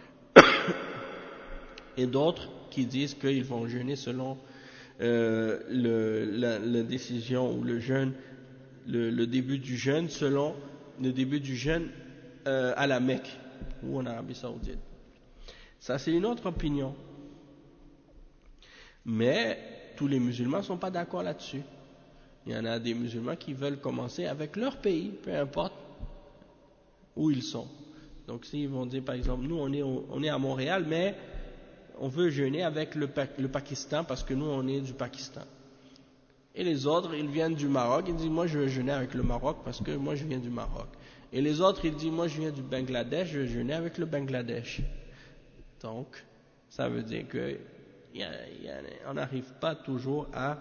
et d'autres qui disent qu'ils vont jeûner selon euh, le, la, la décision ou le jeûne, le, le début du jeûne selon le début du jeûne euh, à la Mecque ou en Arabie Saoudite. Ça c'est une autre opinion. Mais tous les musulmans ne sont pas d'accord là-dessus. Il y en a des musulmans qui veulent commencer avec leur pays, peu importe où ils sont. Donc s'ils vont dire par exemple, nous on est, au, on est à Montréal, mais on veut jeûner avec le, le Pakistan parce que nous on est du Pakistan. Et les autres, ils viennent du Maroc, ils disent moi je veux jeûner avec le Maroc parce que moi je viens du Maroc. Et les autres, ils disent moi je viens du Bangladesh, je veux jeûner avec le Bangladesh. Donc, ça veut dire que y a, y a, on n'arrive pas toujours à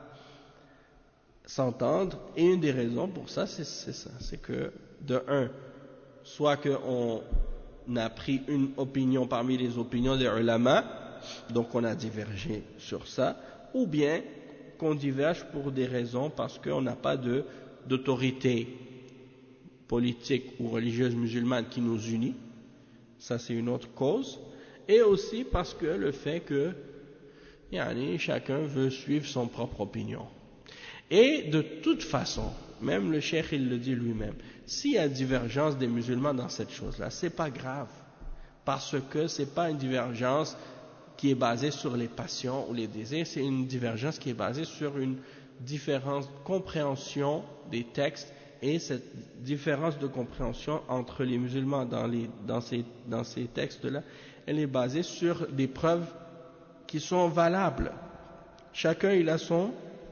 s'entendre. Et une des raisons pour ça, c'est, c'est ça, c'est que de un, soit qu'on a pris une opinion parmi les opinions des ulama, donc on a divergé sur ça, ou bien qu'on diverge pour des raisons parce qu'on n'a pas de, d'autorité politique ou religieuse musulmane qui nous unit, ça c'est une autre cause, et aussi parce que le fait que yani, chacun veut suivre son propre opinion. Et de toute façon, même le cheikh il le dit lui-même, s'il y a divergence des musulmans dans cette chose-là, c'est pas grave, parce que c'est pas une divergence qui est basée sur les passions ou les désirs, c'est une divergence qui est basée sur une différente compréhension des textes, et cette différence de compréhension entre les musulmans dans, les, dans ces, dans ces textes-là, elle est basée sur des preuves qui sont valables. Chacun il a son,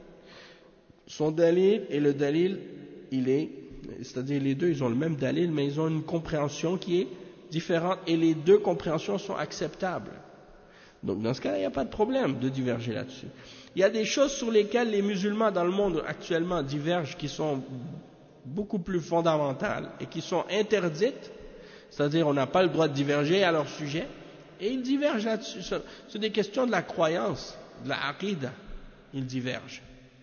son dalil, et le dalil il est, c'est-à-dire les deux ils ont le même dalil, mais ils ont une compréhension qui est différente, et les deux compréhensions sont acceptables. Donc dans ce cas-là, il n'y a pas de problème de diverger là-dessus. Il y a des choses sur lesquelles les musulmans dans le monde actuellement divergent qui sont beaucoup plus fondamentales et qui sont interdites, c'est-à-dire on n'a pas le droit de diverger à leur sujet, et ils divergent là-dessus. C'est des questions de la croyance, de la aqida, ils divergent.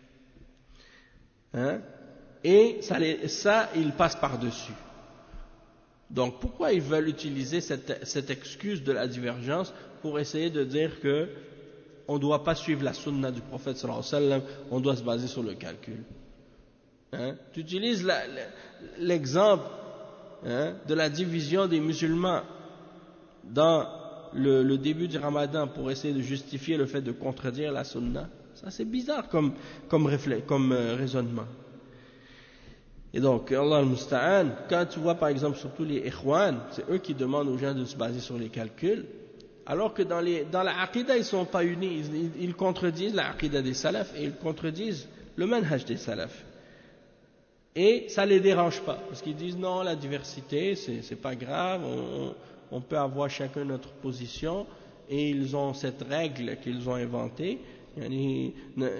Hein? Et ça, les, ça, ils passent par-dessus. Donc pourquoi ils veulent utiliser cette, cette excuse de la divergence pour essayer de dire que on ne doit pas suivre la sunna du prophète sallallahu alayhi wa sallam, on doit se baser sur le calcul. Hein? Tu utilises la, la, l'exemple hein, de la division des musulmans dans le, le début du ramadan pour essayer de justifier le fait de contredire la sunna. Ça c'est bizarre comme, comme, réflexe, comme euh, raisonnement. Et donc, Allah al-Musta'an, quand tu vois par exemple surtout les ikhwan, c'est eux qui demandent aux gens de se baser sur les calculs, alors que dans, les, dans la aqidah, ils ne sont pas unis, ils, ils contredisent la aqidah des salafs et ils contredisent le manhaj des salafs. Et ça ne les dérange pas, parce qu'ils disent non, la diversité, c'est, c'est pas grave, on, on peut avoir chacun notre position, et ils ont cette règle qu'ils ont inventée, يعني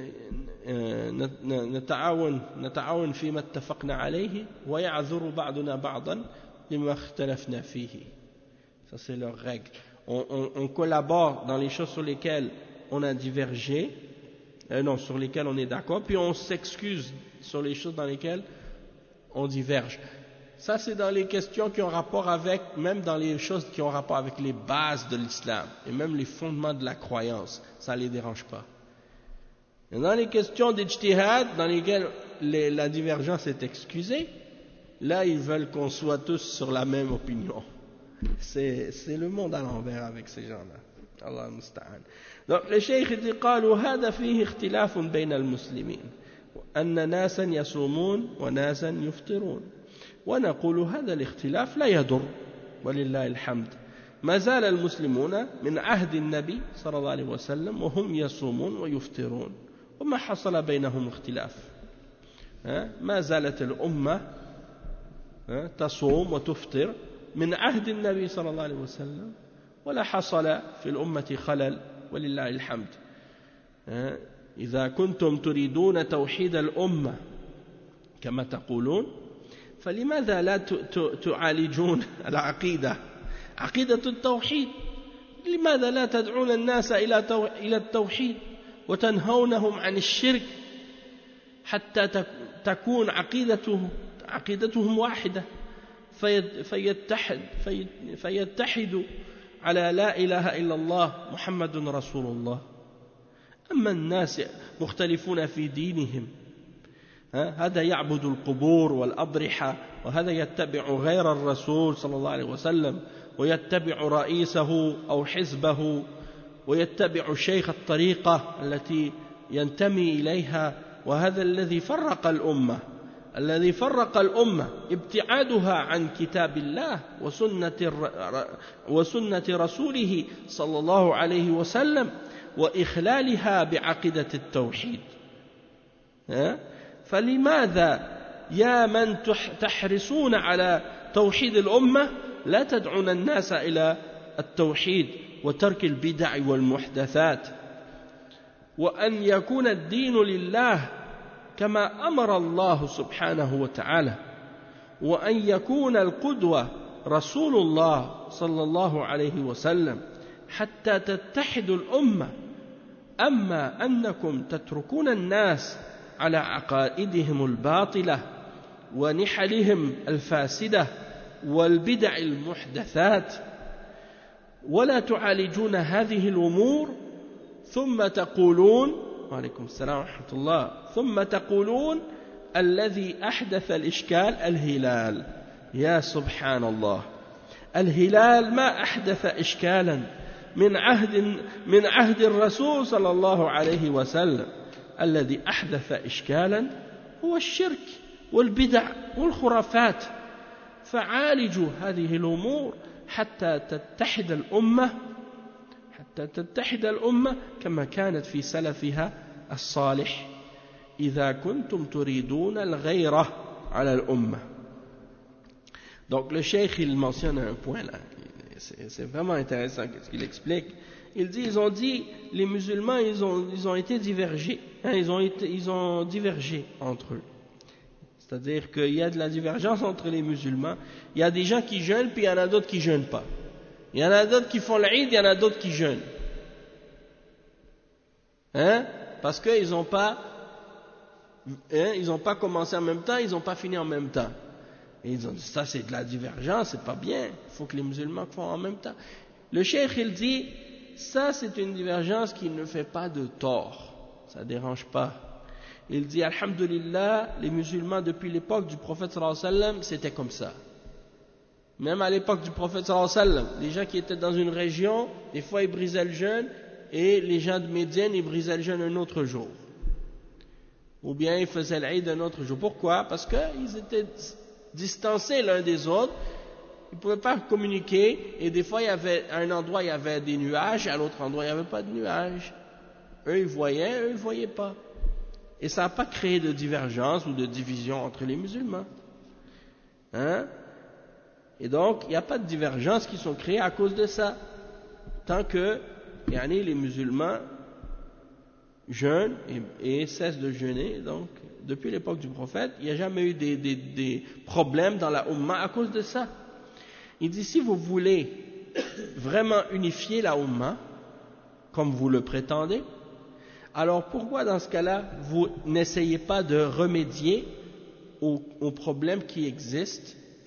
نتعاون نتعاون فيما اتفقنا عليه ويعذر بعضنا بعضا لما اختلفنا فيه. Ça c'est leur règle. On, on, on collabore dans les choses sur lesquelles on a divergé, euh, non, sur lesquelles on est d'accord, puis on s'excuse sur les choses dans lesquelles on diverge. Ça, c'est dans les questions qui ont rapport avec, même dans les choses qui ont rapport avec les bases de l'islam, et même les fondements de la croyance, ça ne les dérange pas. Et dans les questions d'ijtihad, dans lesquelles les, la divergence est excusée, là, ils veulent qu'on soit tous sur la même opinion. C'est, c'est le monde à l'envers avec ces gens-là. Allah musta'an. Donc, le cheikh dit, قالوا هذا فيه اختلاف بين المسلمين أن ناسا يصومون وناسا يفطرون ونقول هذا الاختلاف لا يضر ولله الحمد ما زال المسلمون من عهد النبي صلى الله عليه وسلم وهم يصومون ويفطرون وما حصل بينهم اختلاف ما زالت الأمة تصوم وتفطر من عهد النبي صلى الله عليه وسلم ولا حصل في الأمة خلل ولله الحمد إذا كنتم تريدون توحيد الأمة كما تقولون فلماذا لا تعالجون العقيدة عقيدة التوحيد لماذا لا تدعون الناس إلى التوحيد وتنهونهم عن الشرك حتى تكون عقيدتهم عقيدتهم واحدة فيتحد فيتحدوا على لا إله إلا الله محمد رسول الله أما الناس مختلفون في دينهم هذا يعبد القبور والأضرحة وهذا يتبع غير الرسول صلى الله عليه وسلم ويتبع رئيسه أو حزبه ويتبع شيخ الطريقة التي ينتمي إليها وهذا الذي فرق الأمة الذي فرق الأمة ابتعادها عن كتاب الله وسنة, وسنة رسوله صلى الله عليه وسلم وإخلالها بعقيدة التوحيد فلماذا يا من تحرصون على توحيد الأمة لا تدعون الناس إلى التوحيد وترك البدع والمحدثات وأن يكون الدين لله كما أمر الله سبحانه وتعالى وأن يكون القدوة رسول الله صلى الله عليه وسلم حتى تتحد الأمة أما أنكم تتركون الناس على عقائدهم الباطلة ونحلهم الفاسدة والبدع المحدثات ولا تعالجون هذه الأمور ثم تقولون وعليكم السلام ورحمة الله ثم تقولون الذي أحدث الإشكال الهلال يا سبحان الله الهلال ما أحدث إشكالا من عهد من عهد الرسول صلى الله عليه وسلم الذي أحدث إشكالا هو الشرك والبدع والخرافات فعالجوا هذه الأمور حتى تتحد الأمة حتى تتحد الأمة كما كانت في سلفها الصالح إذا كنتم تريدون الغيرة على الأمة. Donc le cheikh il mentionne un point là, c'est, c'est vraiment intéressant ce qu'il explique. Il dit, ils ont dit, les musulmans ils ont, ils ont été divergés, hein, ils, ont été, ils ont divergé entre eux. C'est-à-dire qu'il y a de la divergence entre les musulmans. Il y a des gens qui jeûnent, puis il y en a d'autres qui ne jeûnent pas. Il y en a d'autres qui font l'Eid, il y en a d'autres qui jeûnent. Hein? Parce qu'ils n'ont pas, hein, ils n'ont pas commencé en même temps, ils n'ont pas fini en même temps. Et ils ont dit, ça c'est de la divergence, c'est pas bien. Il faut que les musulmans font en même temps. Le cheikh il dit, ça c'est une divergence qui ne fait pas de tort. Ça ne dérange pas. Il dit, alhamdulillah, les musulmans depuis l'époque du prophète sallallahu alayhi wa sallam, c'était comme ça. Même à l'époque du prophète sallallahu alayhi wa sallam, les gens qui étaient dans une région, des fois ils brisaient le jeûne, et les gens de Médiane, ils brisaient le jeûne un autre jour. Ou bien ils faisaient l'Eid un autre jour. Pourquoi? Parce qu'ils étaient distancés l'un des autres, ils ne pouvaient pas communiquer, et des fois il y avait, à un endroit il y avait des nuages, à l'autre endroit il n'y avait pas de nuages. Eux ils voyaient, eux ils ne voyaient pas. Et ça n'a pas créé de divergence ou de division entre les musulmans. Hein? Et donc, il n'y a pas de divergences qui sont créées à cause de ça. Tant que yani, les musulmans jeûnent et, et cessent de jeûner, donc, depuis l'époque du prophète, il n'y a jamais eu des, des, des problèmes dans la Ummah à cause de ça. Il dit, si vous voulez vraiment unifier la Ummah, comme vous le prétendez, alors pourquoi dans ce cas-là, vous n'essayez pas de remédier aux, aux problèmes qui existent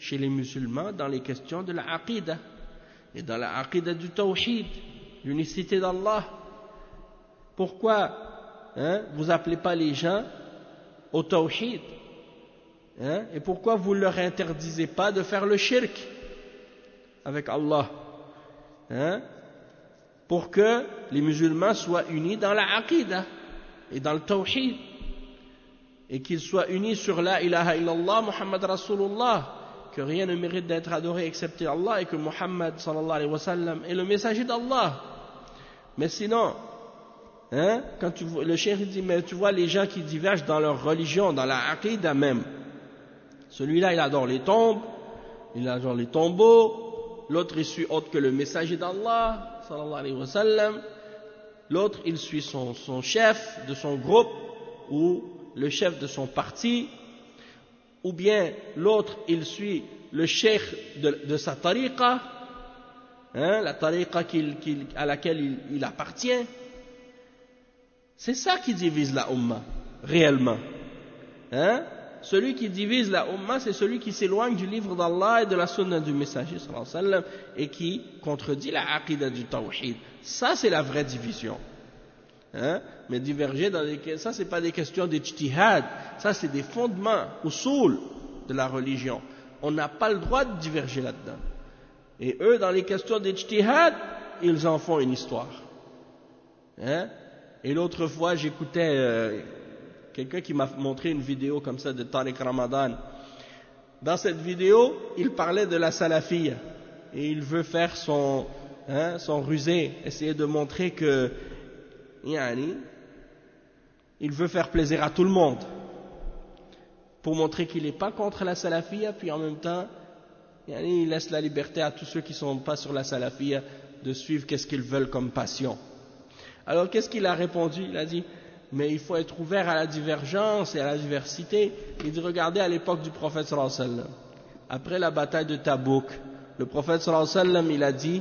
chez les musulmans dans les questions de la aqidah et dans la aqidah du tawhid, l'unicité d'Allah. Pourquoi hein, vous appelez pas les gens au tawhid hein, et pourquoi vous ne leur interdisez pas de faire le shirk avec Allah hein, pour que les musulmans soient unis dans la aqidah et dans le tawhid et qu'ils soient unis sur la ilaha illallah Muhammad Rasulullah, que rien ne mérite d'être adoré excepté Allah et que Muhammad sallallahu alayhi wa sallam est le messager d'Allah. Mais sinon hein, quand tu vois, le cheikh dit mais tu vois les gens qui divergent dans leur religion, dans la aqidah même, celui-là il adore les tombes, il adore les tombeaux, l'autre il suit autre que le messager d'Allah sallallahu alayhi wa sallam, l'autre il suit son, son chef de son groupe ou le chef de son parti, ou bien l'autre il suit le cheikh de, de sa tariqa hein, la tariqa qu'il, qu'il, à laquelle il, il appartient. C'est ça qui divise la Ummah, réellement. Hein? Celui qui divise la Ummah, c'est celui qui s'éloigne du livre d'Allah et de la sunna du messager sallallahu alayhi wa sallam et qui contredit la aqidah du tawhid. Ça, c'est la vraie division. Hein? Mais diverger dans les... ça, c'est pas des questions d'ijtihad. Ça, c'est des fondements, usul de la religion. On n'a pas le droit de diverger là-dedans. Et eux, dans les questions d'ijtihad, ils en font une histoire. Hein? Et l'autre fois, j'écoutais euh, quelqu'un qui m'a montré une vidéo comme ça de Tariq Ramadan. Dans cette vidéo, il parlait de la salafiyya. Et il veut faire son, hein, son rusé, essayer de montrer que, yani, il veut faire plaisir à tout le monde. Pour montrer qu'il n'est pas contre la salafiyya, puis en même temps, yani, il laisse la liberté à tous ceux qui ne sont pas sur la salafiyya de suivre qu'est-ce qu'ils veulent comme passion. Alors qu'est-ce qu'il a répondu? Il a dit, mais il faut être ouvert à la divergence et à la diversité. Il dit, regardez à l'époque du prophète sallallahu alayhi wa sallam, après la bataille de Tabouk, le prophète sallallahu alayhi wa sallam, il a dit,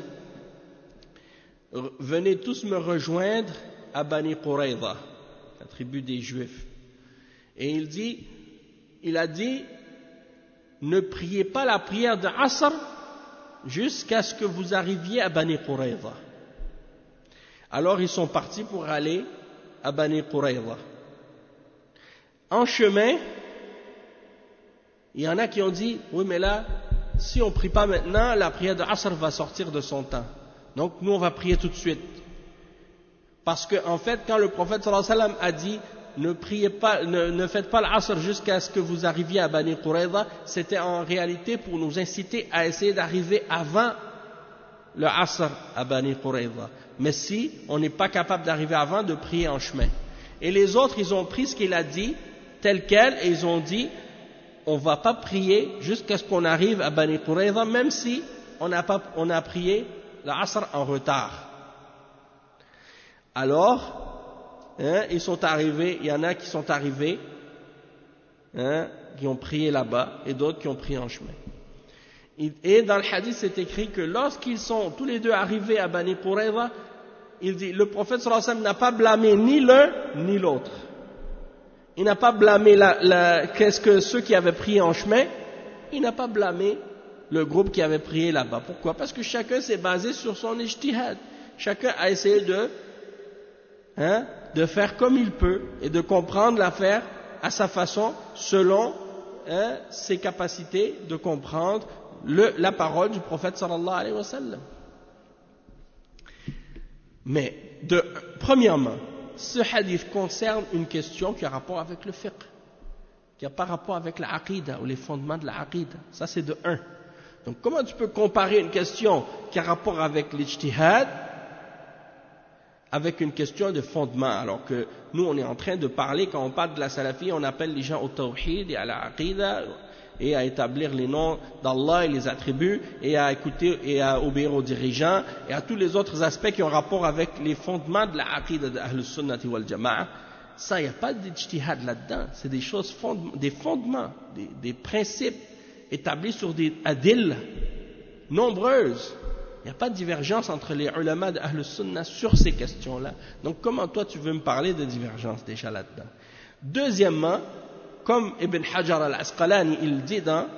venez tous me rejoindre à Bani Qurayza, la tribu des Juifs. Et il dit, il a dit, ne priez pas la prière de Asr jusqu'à ce que vous arriviez à Bani Qurayza. Alors ils sont partis pour aller à Bani Qurayza. En chemin, il y en a qui ont dit, oui mais là, si on ne prie pas maintenant, la prière de Asr va sortir de son temps. Donc nous on va prier tout de suite. Parce que en fait, quand le prophète sallallahu alayhi wa sallam a dit, ne priez pas, ne, ne faites pas l'Asr jusqu'à ce que vous arriviez à Bani Qurayza, c'était en réalité pour nous inciter à essayer d'arriver avant le Asr à Bani Qurayza. Mais si on n'est pas capable d'arriver avant, de prier en chemin. Et les autres, ils ont pris ce qu'il a dit tel quel et ils ont dit, on ne va pas prier jusqu'à ce qu'on arrive à Bani Qurayza, même si on a, pas, on a prié l'Asr en retard. Alors, hein, ils sont arrivés, il y en a qui sont arrivés, hein, qui ont prié là-bas et d'autres qui ont prié en chemin. Et dans le hadith, c'est écrit que lorsqu'ils sont tous les deux arrivés à Bani Qurayza, il dit, le prophète sallallahu alayhi wa sallam n'a pas blâmé ni l'un ni l'autre. Il n'a pas blâmé la, la, qu'est-ce que ceux qui avaient prié en chemin, il n'a pas blâmé le groupe qui avait prié là-bas. Pourquoi? Parce que chacun s'est basé sur son ijtihad. Chacun a essayé de, hein, de faire comme il peut et de comprendre l'affaire à sa façon, selon hein, ses capacités de comprendre Le, la parole du prophète sallallahu alayhi wa sallam. Mais, de, premièrement, ce hadith concerne une question qui a rapport avec le fiqh, qui n'a pas rapport avec la aqidah ou les fondements de la aqidah. Ça, c'est de un. Donc, comment tu peux comparer une question qui a rapport avec l'ijtihad avec une question de fondement, alors que nous, on est en train de parler, quand on parle de la salafiyya, on appelle les gens au tawhid et à la aqidah, et à établir les noms d'Allah et les attributs, et à écouter et à obéir aux dirigeants, et à tous les autres aspects qui ont rapport avec les fondements de la aqidah de Ahl Sunnati wal Jama'a. Ça, il n'y a pas d'ijtihad là-dedans. C'est des choses, fond, des fondements, des, des principes établis sur des adilles nombreuses. Il n'y a pas de divergence entre les ulama de Ahl Sunnah sur ces questions-là. Donc, comment toi, tu veux me parler de divergence déjà là-dedans? Deuxièmement, comme Ibn Hajar al-Asqalani, il dit dans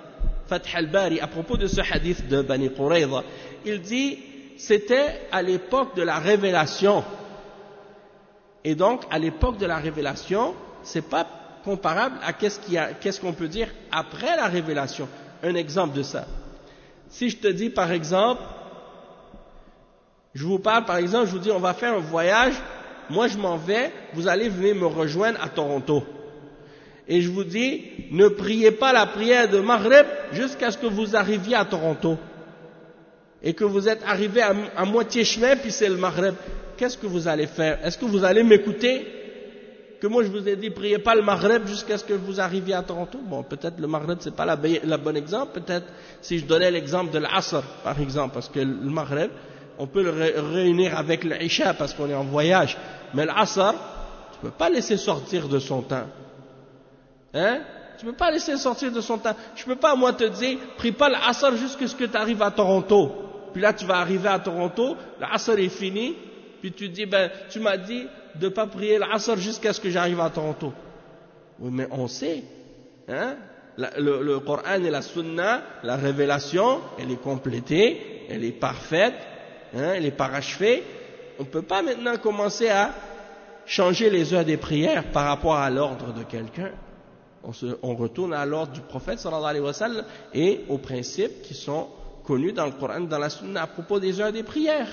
Fath al-Bari, à propos de ce hadith de Bani Qurayza, il dit, c'était à l'époque de la révélation. Et donc, à l'époque de la révélation, c'est pas comparable à qu'est-ce qu'il y a, qu'est-ce qu'on peut dire après la révélation. Un exemple de ça. Si je te dis, par exemple, je vous parle, par exemple, je vous dis, on va faire un voyage, moi je m'en vais, vous allez venir me rejoindre à Toronto. Et je vous dis, ne priez pas la prière de Maghreb jusqu'à ce que vous arriviez à Toronto. Et que vous êtes arrivé à, à moitié chemin, puis c'est le Maghreb. Qu'est-ce que vous allez faire? Est-ce que vous allez m'écouter? Que moi je vous ai dit, priez pas le Maghreb jusqu'à ce que vous arriviez à Toronto. Bon, peut-être le Maghreb c'est pas la, la bonne exemple. Peut-être si je donnais l'exemple de l'Asr, par exemple, parce que le Maghreb, on peut le ré réunir avec l'Isha parce qu'on est en voyage. Mais l'Asr, tu peux pas laisser sortir de son temps. Hein? Tu peux pas laisser sortir de son temps. Je peux pas, moi, te dire, prie pas l'Asr jusqu'à ce que tu arrives à Toronto. Puis là, tu vas arriver à Toronto, l'Asr est fini, puis tu dis, ben, tu m'as dit de pas prier l'Asr jusqu'à ce que j'arrive à Toronto. Oui, mais on sait, hein? La, le, le Coran et la Sunna, la révélation, elle est complétée, elle est parfaite, hein, elle est parachevée. On ne peut pas maintenant commencer à changer les heures des prières par rapport à l'ordre de quelqu'un. On, se, on retourne à l'ordre du prophète sallallahu alayhi wa sallam et aux principes qui sont connus dans le Coran, dans la Sunna à propos des heures des prières.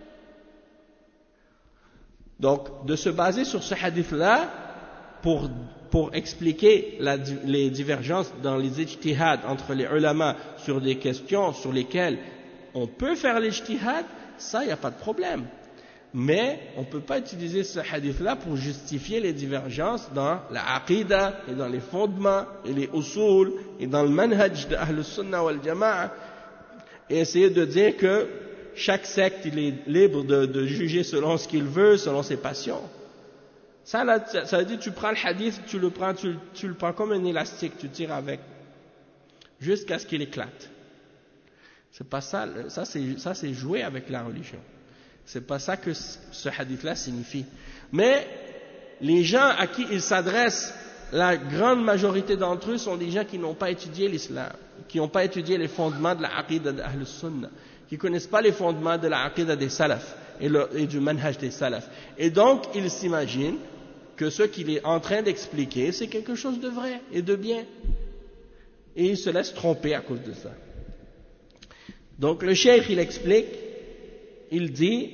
Donc, de se baser sur ce hadith-là pour, pour expliquer la, les divergences dans les ijtihad entre les ulama sur des questions sur lesquelles on peut faire l'ijtihad, ça, il n'y a pas de problème. Mais on ne peut pas utiliser ce hadith-là pour justifier les divergences dans la aqida et dans les fondements et les usul et dans le manhaj de Ahl Sunnah wal Jama'a et essayer de dire que chaque secte il est libre de, de juger selon ce qu'il veut, selon ses passions. Ça, là, ça veut dire tu prends le hadith, tu le prends, tu, tu le prends comme un élastique, tu tires avec jusqu'à ce qu'il éclate. C'est pas ça, ça c'est, ça c'est jouer avec la religion. C'est pas ça que ce hadith-là signifie. Mais les gens à qui il s'adresse, la grande majorité d'entre eux sont des gens qui n'ont pas étudié l'islam, qui n'ont pas étudié les fondements de la aqida d'Ahl Sunnah, qui ne connaissent pas les fondements de la aqida des salaf et, le, et du manhaj des salaf. Et donc, ils s'imaginent que ce qu'il est en train d'expliquer, c'est quelque chose de vrai et de bien. Et ils se laissent tromper à cause de ça. Donc, le cheikh, il explique, il dit,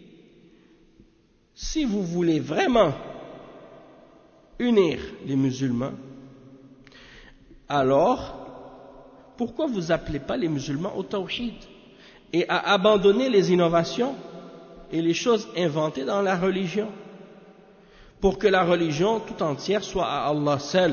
si vous voulez vraiment unir les musulmans, alors, pourquoi vous appelez pas les musulmans au tawhid et à abandonner les innovations et les choses inventées dans la religion pour que la religion tout entière soit à Allah seul,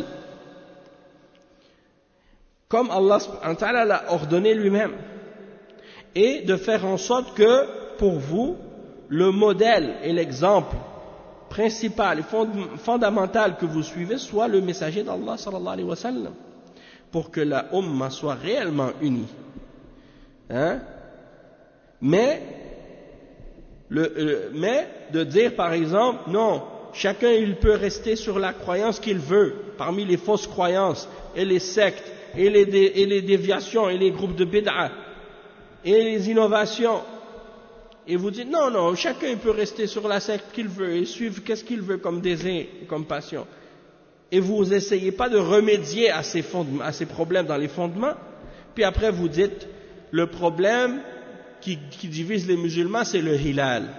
comme Allah l'a ordonné lui-même, et de faire en sorte que pour vous, le modèle et l'exemple principal et fondamental que vous suivez soit le messager d'Allah sallallahu alayhi wa sallam, pour que la Ummah soit réellement unie. Hein? Mais, le, le, mais de dire par exemple, non, chacun il peut rester sur la croyance qu'il veut, parmi les fausses croyances et les sectes et les, dé, et les déviations et les groupes de bid'a et les innovations. Et vous dites, non, non, chacun peut rester sur la secte qu'il veut et suivre qu'est-ce qu'il veut comme désir, comme passion. Et vous n'essayez pas de remédier à ces, fondements, à ces problèmes dans les fondements. Puis après vous dites, le problème qui, qui divise les musulmans, c'est le hilal.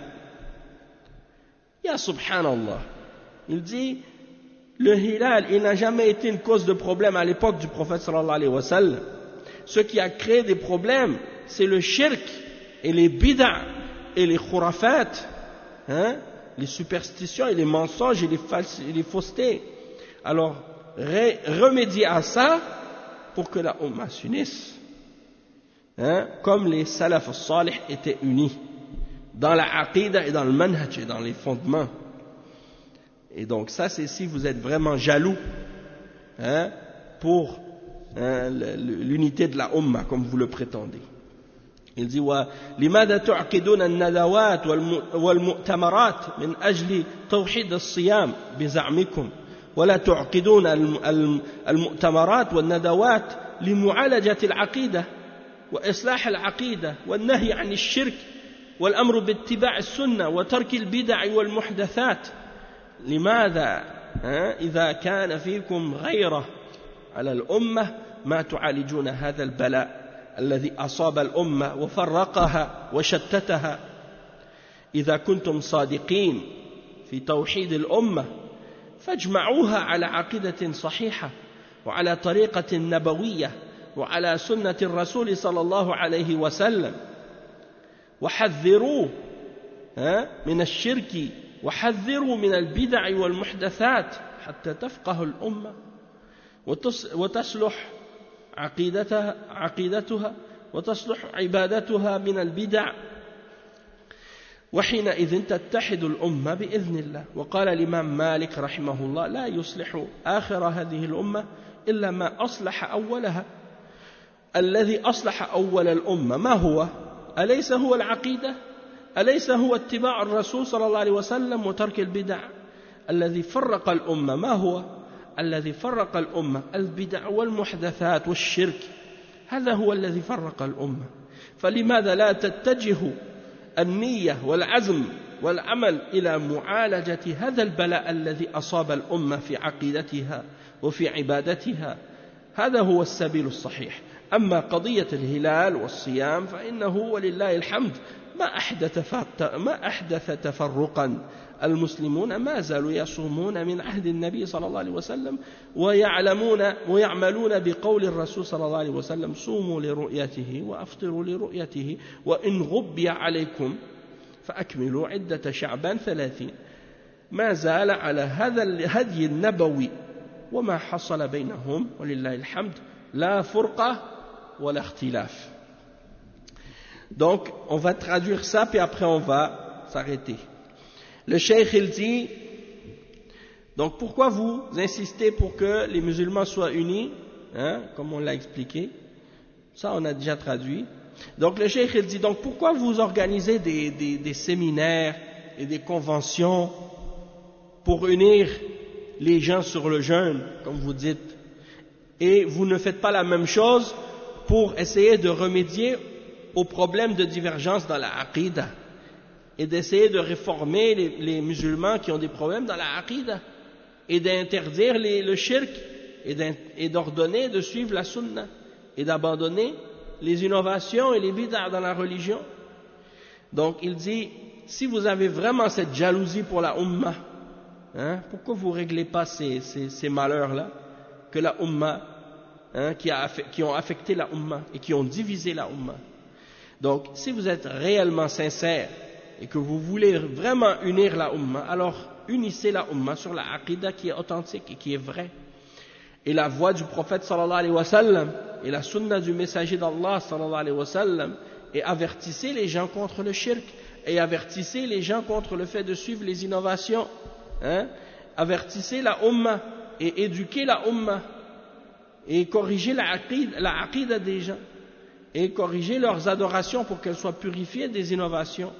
Ya subhanallah. Il dit, le hilal, il n'a jamais été une cause de problème à l'époque du prophète sallallahu alayhi wa sallam. Ce qui a créé des problèmes, c'est le shirk et les bid'a et les khurafat, hein, les superstitions et les mensonges et les, et les faussetés. Alors, ré, remédier à ça pour que la Ummah s'unisse, hein, comme les salaf salih étaient unis dans la aqida et dans le manhaj et dans les fondements. Et donc ça, c'est si vous êtes vraiment jaloux, hein, pour hein, l'unité de la Ummah comme vous le prétendez. Il dit لماذا تعقدون الندوات والمؤتمرات من أجل توحيد الصيام بزعمكم ولا تعقدون المؤتمرات والندوات لمعالجة العقيدة وإصلاح العقيدة والنهي عن الشرك والأمر باتباع السنة وترك البدع والمحدثات. لماذا إذا كان فيكم غيرة على الأمة ما تعالجون هذا البلاء الذي أصاب الأمة وفرقها وشتتها؟ إذا كنتم صادقين في توحيد الأمة فاجمعوها على عقيدة صحيحة وعلى طريقة نبوية وعلى سنة الرسول صلى الله عليه وسلم، وحذروا من الشرك وحذروا من البدع والمحدثات حتى تفقه الأمة وتصلح عقيدتها, عقيدتها وتصلح عبادتها من البدع، وحينئذ تتحد الأمة بإذن الله. وقال الإمام مالك رحمه الله: لا يصلح آخر هذه الأمة إلا ما أصلح أولها. الذي أصلح أول الأمة ما هو؟ أليس هو العقيدة؟ أليس هو اتباع الرسول صلى الله عليه وسلم وترك البدع؟ الذي فرق الأمة ما هو؟ الذي فرق الأمة البدع والمحدثات والشرك، هذا هو الذي فرق الأمة. فلماذا لا تتجه النية والعزم والعمل إلى معالجة هذا البلاء الذي أصاب الأمة في عقيدتها وفي عبادتها؟ هذا هو السبيل الصحيح. أما قضية الهلال والصيام فإنه ولله الحمد ما أحدث ما أحدث تفرقا. المسلمون ما زالوا يصومون من عهد النبي صلى الله عليه وسلم ويعلمون ويعملون بقول الرسول صلى الله عليه وسلم: صوموا لرؤيته وأفطروا لرؤيته وإن غبي عليكم فأكملوا عدة شعبان ثلاثين. ما زال على هذا الهدي النبوي وما حصل بينهم ولله الحمد لا فرقة ولا اختلاف. Donc on va traduire ça puis après on va s'arrêter. Le cheikh il dit, donc pourquoi vous insistez pour que les musulmans soient unis, hein, comme on l'a expliqué, ça on a déjà traduit. Donc le cheikh il dit, donc pourquoi vous organisez des, des, des séminaires et des conventions pour unir les gens sur le jeûne, comme vous dites, et vous ne faites pas la même chose pour essayer de remédier aux problèmes de divergence dans la aqidah et d'essayer de réformer les, les musulmans qui ont des problèmes dans la aqidah et d'interdire les, le shirk et d'ordonner de suivre la sunna et d'abandonner les innovations et les bid'ah dans la religion. Donc il dit, si vous avez vraiment cette jalousie pour la ummah, hein, pourquoi vous ne réglez pas ces, ces, ces malheurs-là que la ummah, hein, qui, a, qui ont affecté la ummah et qui ont divisé la ummah? Donc si vous êtes réellement sincère et que vous voulez vraiment unir la ummah, alors unissez la ummah sur la aqidah qui est authentique et qui est vraie, et la voix du prophète sallallahu alayhi wa sallam et la sunna du messager d'Allah sallallahu alayhi wa sallam, et avertissez les gens contre le shirk et avertissez les gens contre le fait de suivre les innovations, hein? Avertissez la ummah et éduquez la ummah et corrigez la aqidah, la aqidah des gens et corrigez leurs adorations pour qu'elles soient purifiées des innovations.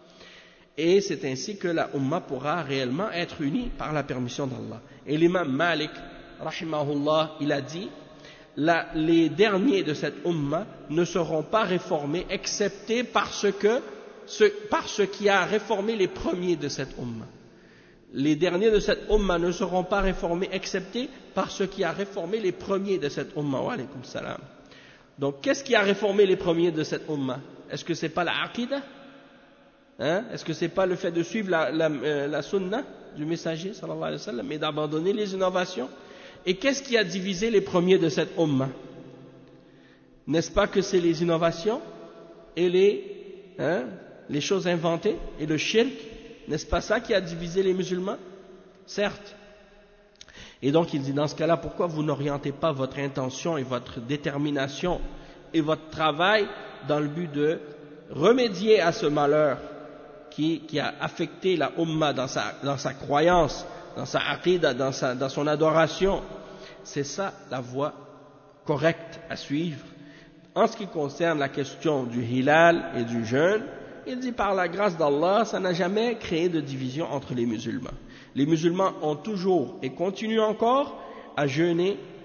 Et c'est ainsi que la ummah pourra réellement être unie par la permission d'Allah. Et l'imam Malik, rahimahullah, il a dit, la, les derniers de cette ummah ne seront pas réformés excepté parce que ce, par ce qui a réformé les premiers de cette ummah. Les derniers de cette ummah ne seront pas réformés excepté par ce qui a réformé les premiers de cette ummah. Wa alaykum salam. Donc qu'est-ce qui a réformé les premiers de cette ummah? Est-ce que c'est pas la aqidah? Hein? Est-ce que c'est pas le fait de suivre la, la, euh, la sunna du messager sallallahu alayhi wa sallam et d'abandonner les innovations? Et qu'est-ce qui a divisé les premiers de cette ummah? N'est-ce pas que c'est les innovations et les, hein, les choses inventées et le shirk? N'est-ce pas ça qui a divisé les musulmans? Certes. Et donc il dit, dans ce cas-là, pourquoi vous n'orientez pas votre intention et votre détermination et votre travail dans le but de remédier à ce malheur qui, qui a affecté la ummah dans sa, dans sa croyance, dans sa aqidah, dans, sa, dans son adoration? C'est ça la voie correcte à suivre. En ce qui concerne la question du hilal et du jeûne, il dit, par la grâce d'Allah, ça n'a jamais créé de division entre les musulmans. Les musulmans ont toujours et continuent encore à jeûner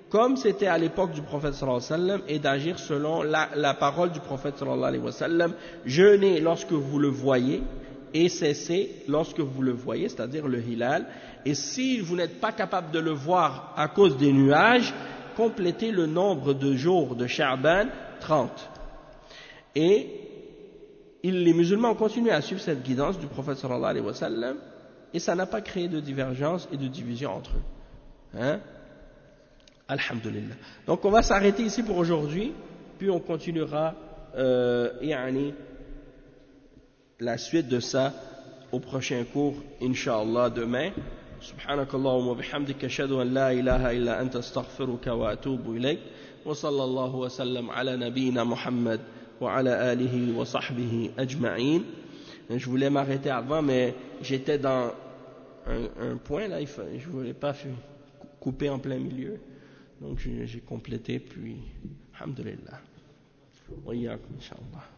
comme c'était à l'époque du prophète sallallahu alayhi wa sallam, et d'agir selon la, la parole du prophète sallallahu alayhi wa sallam. Jeûnez lorsque vous le voyez et cessez lorsque vous le voyez, c'est-à-dire le hilal. Et si vous n'êtes pas capable de le voir à cause des nuages, complétez le nombre de jours de Sha'ban, trente. Et il, les musulmans ont continué à suivre cette guidance du prophète sallallahu alayhi wa sallam, et ça n'a pas créé de divergence et de division entre eux. Hein? Alhamdulillah. Donc on va s'arrêter ici pour aujourd'hui, puis on continuera euh, yani, la suite de ça au prochain cours, Inch'Allah, demain. سبحانك اللهم وبحمدك أشهد أن لا إله إلا أنت أستغفرك وأتوب إليك وصلى الله وسلم على نبينا محمد وعلى آله وصحبه أجمعين. Je voulais m'arrêter avant, mais j'étais dans un, un point là, je ne voulais pas couper en plein milieu, donc j'ai complété, puis alhamdulillah wa iyyakum inshallah.